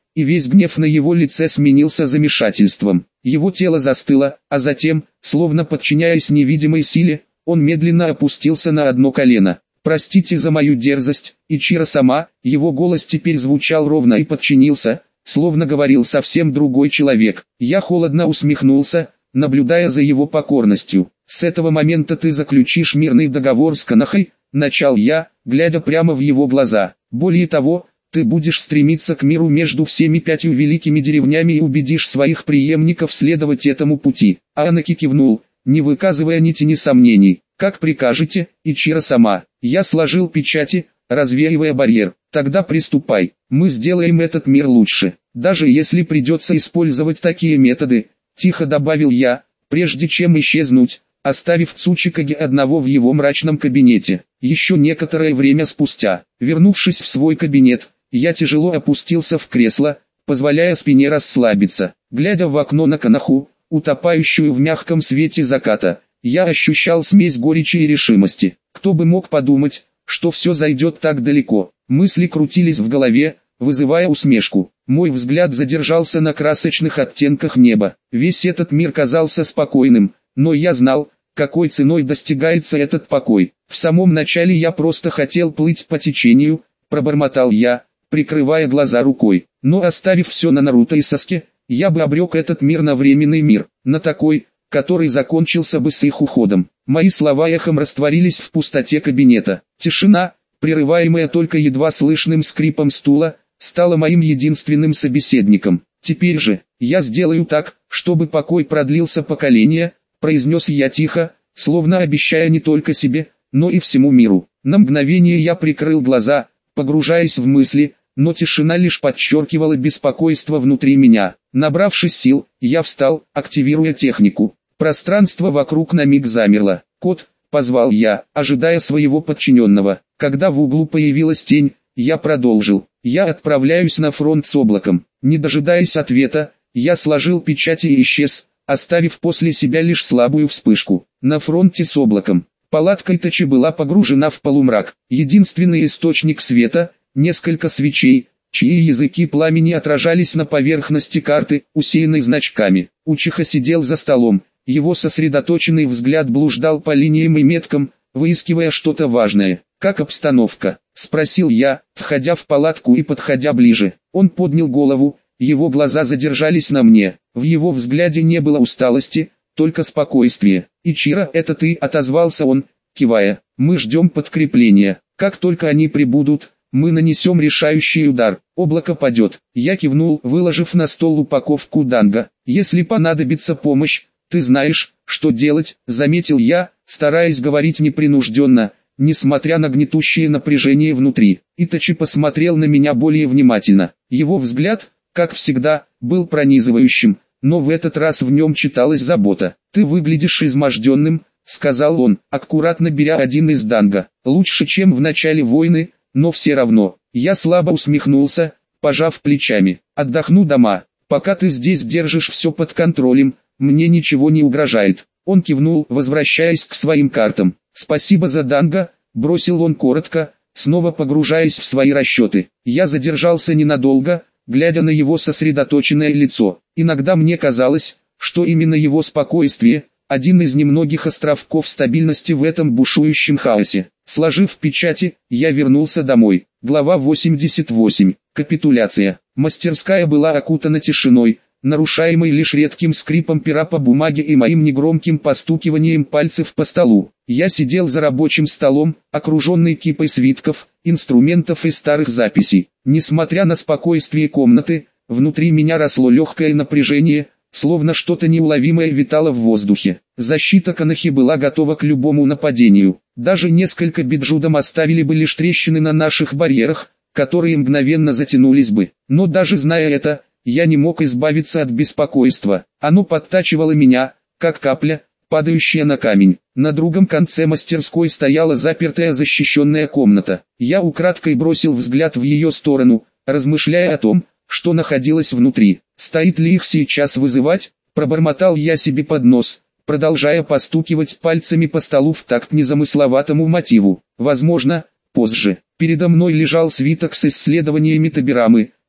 и весь гнев на его лице сменился замешательством. Его тело застыло, а затем, словно подчиняясь невидимой силе, он медленно опустился на одно колено. «Простите за мою дерзость, Ичиро-сама», его голос теперь звучал ровно и подчинился, словно говорил совсем другой человек. Я холодно усмехнулся, наблюдая за его покорностью. «С этого момента ты заключишь мирный договор с Конохой», — начал я, глядя прямо в его глаза. «Более того, ты будешь стремиться к миру между всеми пятью великими деревнями и убедишь своих преемников следовать этому пути». Анаки кивнул, не выказывая ни тени сомнений. «Как прикажете, Ичиро-сама». Я сложил печати, развеивая барьер. «Тогда приступай, мы сделаем этот мир лучше, даже если придется использовать такие методы», — тихо добавил я, прежде чем исчезнуть, оставив Цучикаги одного в его мрачном кабинете. Еще некоторое время спустя, вернувшись в свой кабинет, я тяжело опустился в кресло, позволяя спине расслабиться. Глядя в окно на Коноху, утопающую в мягком свете заката, я ощущал смесь горечи и решимости. Кто бы мог подумать, что все зайдет так далеко. Мысли крутились в голове, вызывая усмешку. Мой взгляд задержался на красочных оттенках неба. Весь этот мир казался спокойным, но я знал, какой ценой достигается этот покой. В самом начале я просто хотел плыть по течению, пробормотал я, прикрывая глаза рукой. Но оставив все на Наруто и Саске, я бы обрек этот мир на временный мир, на такой, который закончился бы с их уходом. Мои слова эхом растворились в пустоте кабинета. Тишина, прерываемая только едва слышным скрипом стула, стала моим единственным собеседником. «Теперь же, я сделаю так, чтобы покой продлился поколения», произнес я тихо, словно обещая не только себе, но и всему миру. На мгновение я прикрыл глаза, погружаясь в мысли, но тишина лишь подчеркивала беспокойство внутри меня. Набравшись сил, я встал, активируя технику. Пространство вокруг на миг замерло. «Кот», — позвал я, ожидая своего подчиненного. Когда в углу появилась тень, я продолжил. «Я отправляюсь на фронт с облаком». Не дожидаясь ответа, я сложил печати и исчез, оставив после себя лишь слабую вспышку. На фронте с облаком. Палатка Итачи была погружена в полумрак. Единственный источник света — несколько свечей, чьи языки пламени отражались на поверхности карты, усеянной значками. Учиха сидел за столом. Его сосредоточенный взгляд блуждал по линиям и меткам, выискивая что-то важное. «Как обстановка?» — спросил я, входя в палатку и подходя ближе. Он поднял голову, его глаза задержались на мне. В его взгляде не было усталости, только спокойствие. «Ичиро, это ты?» — отозвался он, кивая. «Мы ждем подкрепления. Как только они прибудут, мы нанесем решающий удар. Облако падет». Я кивнул, выложив на стол упаковку данго. «Если понадобится помощь, ты знаешь, что делать», — заметил я, стараясь говорить непринужденно, несмотря на гнетущее напряжение внутри. Итачи посмотрел на меня более внимательно. Его взгляд, как всегда, был пронизывающим, но в этот раз в нем читалась забота. «Ты выглядишь изможденным», — сказал он, аккуратно беря один из данго. «Лучше, чем в начале войны, но все равно». Я слабо усмехнулся, пожав плечами. «Отдохну дома. Пока ты здесь держишь все под контролем, мне ничего не угрожает». Он кивнул, возвращаясь к своим картам. «Спасибо за данго», — бросил он коротко, снова погружаясь в свои расчеты. Я задержался ненадолго, глядя на его сосредоточенное лицо. Иногда мне казалось, что именно его спокойствие — один из немногих островков стабильности в этом бушующем хаосе. Сложив печати, я вернулся домой. Глава восемьдесят восемь. Капитуляция. Мастерская была окутана тишиной, нарушаемой лишь редким скрипом пера по бумаге и моим негромким постукиванием пальцев по столу. Я сидел за рабочим столом, окруженный кипой свитков, инструментов и старых записей. Несмотря на спокойствие комнаты, внутри меня росло легкое напряжение, словно что-то неуловимое витало в воздухе. Защита Конохи была готова к любому нападению. Даже несколько биджудом оставили бы лишь трещины на наших барьерах, которые мгновенно затянулись бы. Но даже зная это, я не мог избавиться от беспокойства. Оно подтачивало меня, как капля, падающая на камень. На другом конце мастерской стояла запертая защищенная комната. Я украдкой бросил взгляд в ее сторону, размышляя о том, что находилось внутри. «Стоит ли их сейчас вызывать?» — пробормотал я себе под нос, продолжая постукивать пальцами по столу в такт незамысловатому мотиву. Возможно, позже. Передо мной лежал свиток с исследованиями Табирамы,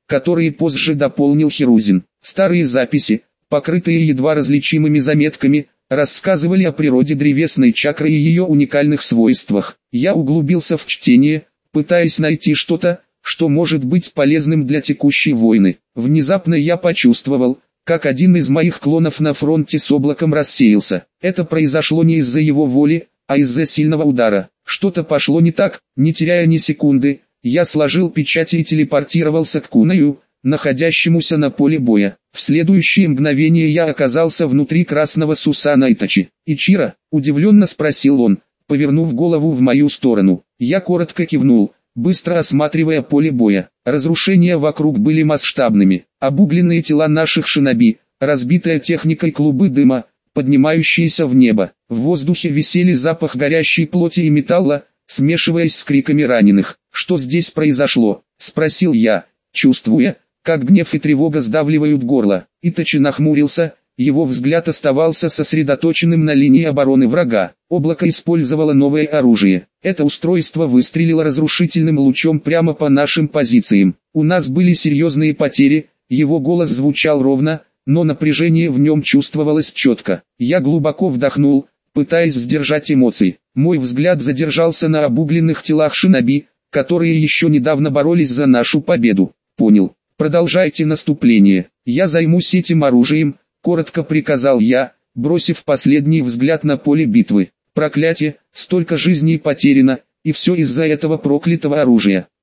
которые позже дополнил Хирузин. Старые записи, покрытые едва различимыми заметками, рассказывали о природе древесной чакры и ее уникальных свойствах. Я углубился в чтение, пытаясь найти что-то, что может быть полезным для текущей войны. Внезапно я почувствовал, как один из моих клонов на фронте с облаком рассеялся. Это произошло не из-за его воли, а из-за сильного удара. Что-то пошло не так, не теряя ни секунды, я сложил печати и телепортировался к Кунаю, находящемуся на поле боя. В следующее мгновение я оказался внутри красного Сусана Итачи. «Ичиро?» – удивленно спросил он, повернув голову в мою сторону. Я коротко кивнул, быстро осматривая поле боя. Разрушения вокруг были масштабными. Обугленные тела наших шиноби, разбитая техникой клубы дыма, поднимающиеся в небо. В воздухе висели запах горящей плоти и металла, смешиваясь с криками раненых. «Что здесь произошло?» – спросил я, чувствуя, как гнев и тревога сдавливают горло. Итачи нахмурился, его взгляд оставался сосредоточенным на линии обороны врага. Облако использовало новое оружие. Это устройство выстрелило разрушительным лучом прямо по нашим позициям. У нас были серьезные потери, его голос звучал ровно, но напряжение в нем чувствовалось четко. Я глубоко вдохнул, пытаясь сдержать эмоции. Мой взгляд задержался на обугленных телах шиноби, которые еще недавно боролись за нашу победу. «Понял. Продолжайте наступление. Я займусь этим оружием», — коротко приказал я, бросив последний взгляд на поле битвы. Проклятие, столько жизней потеряно, и все из-за этого проклятого оружия.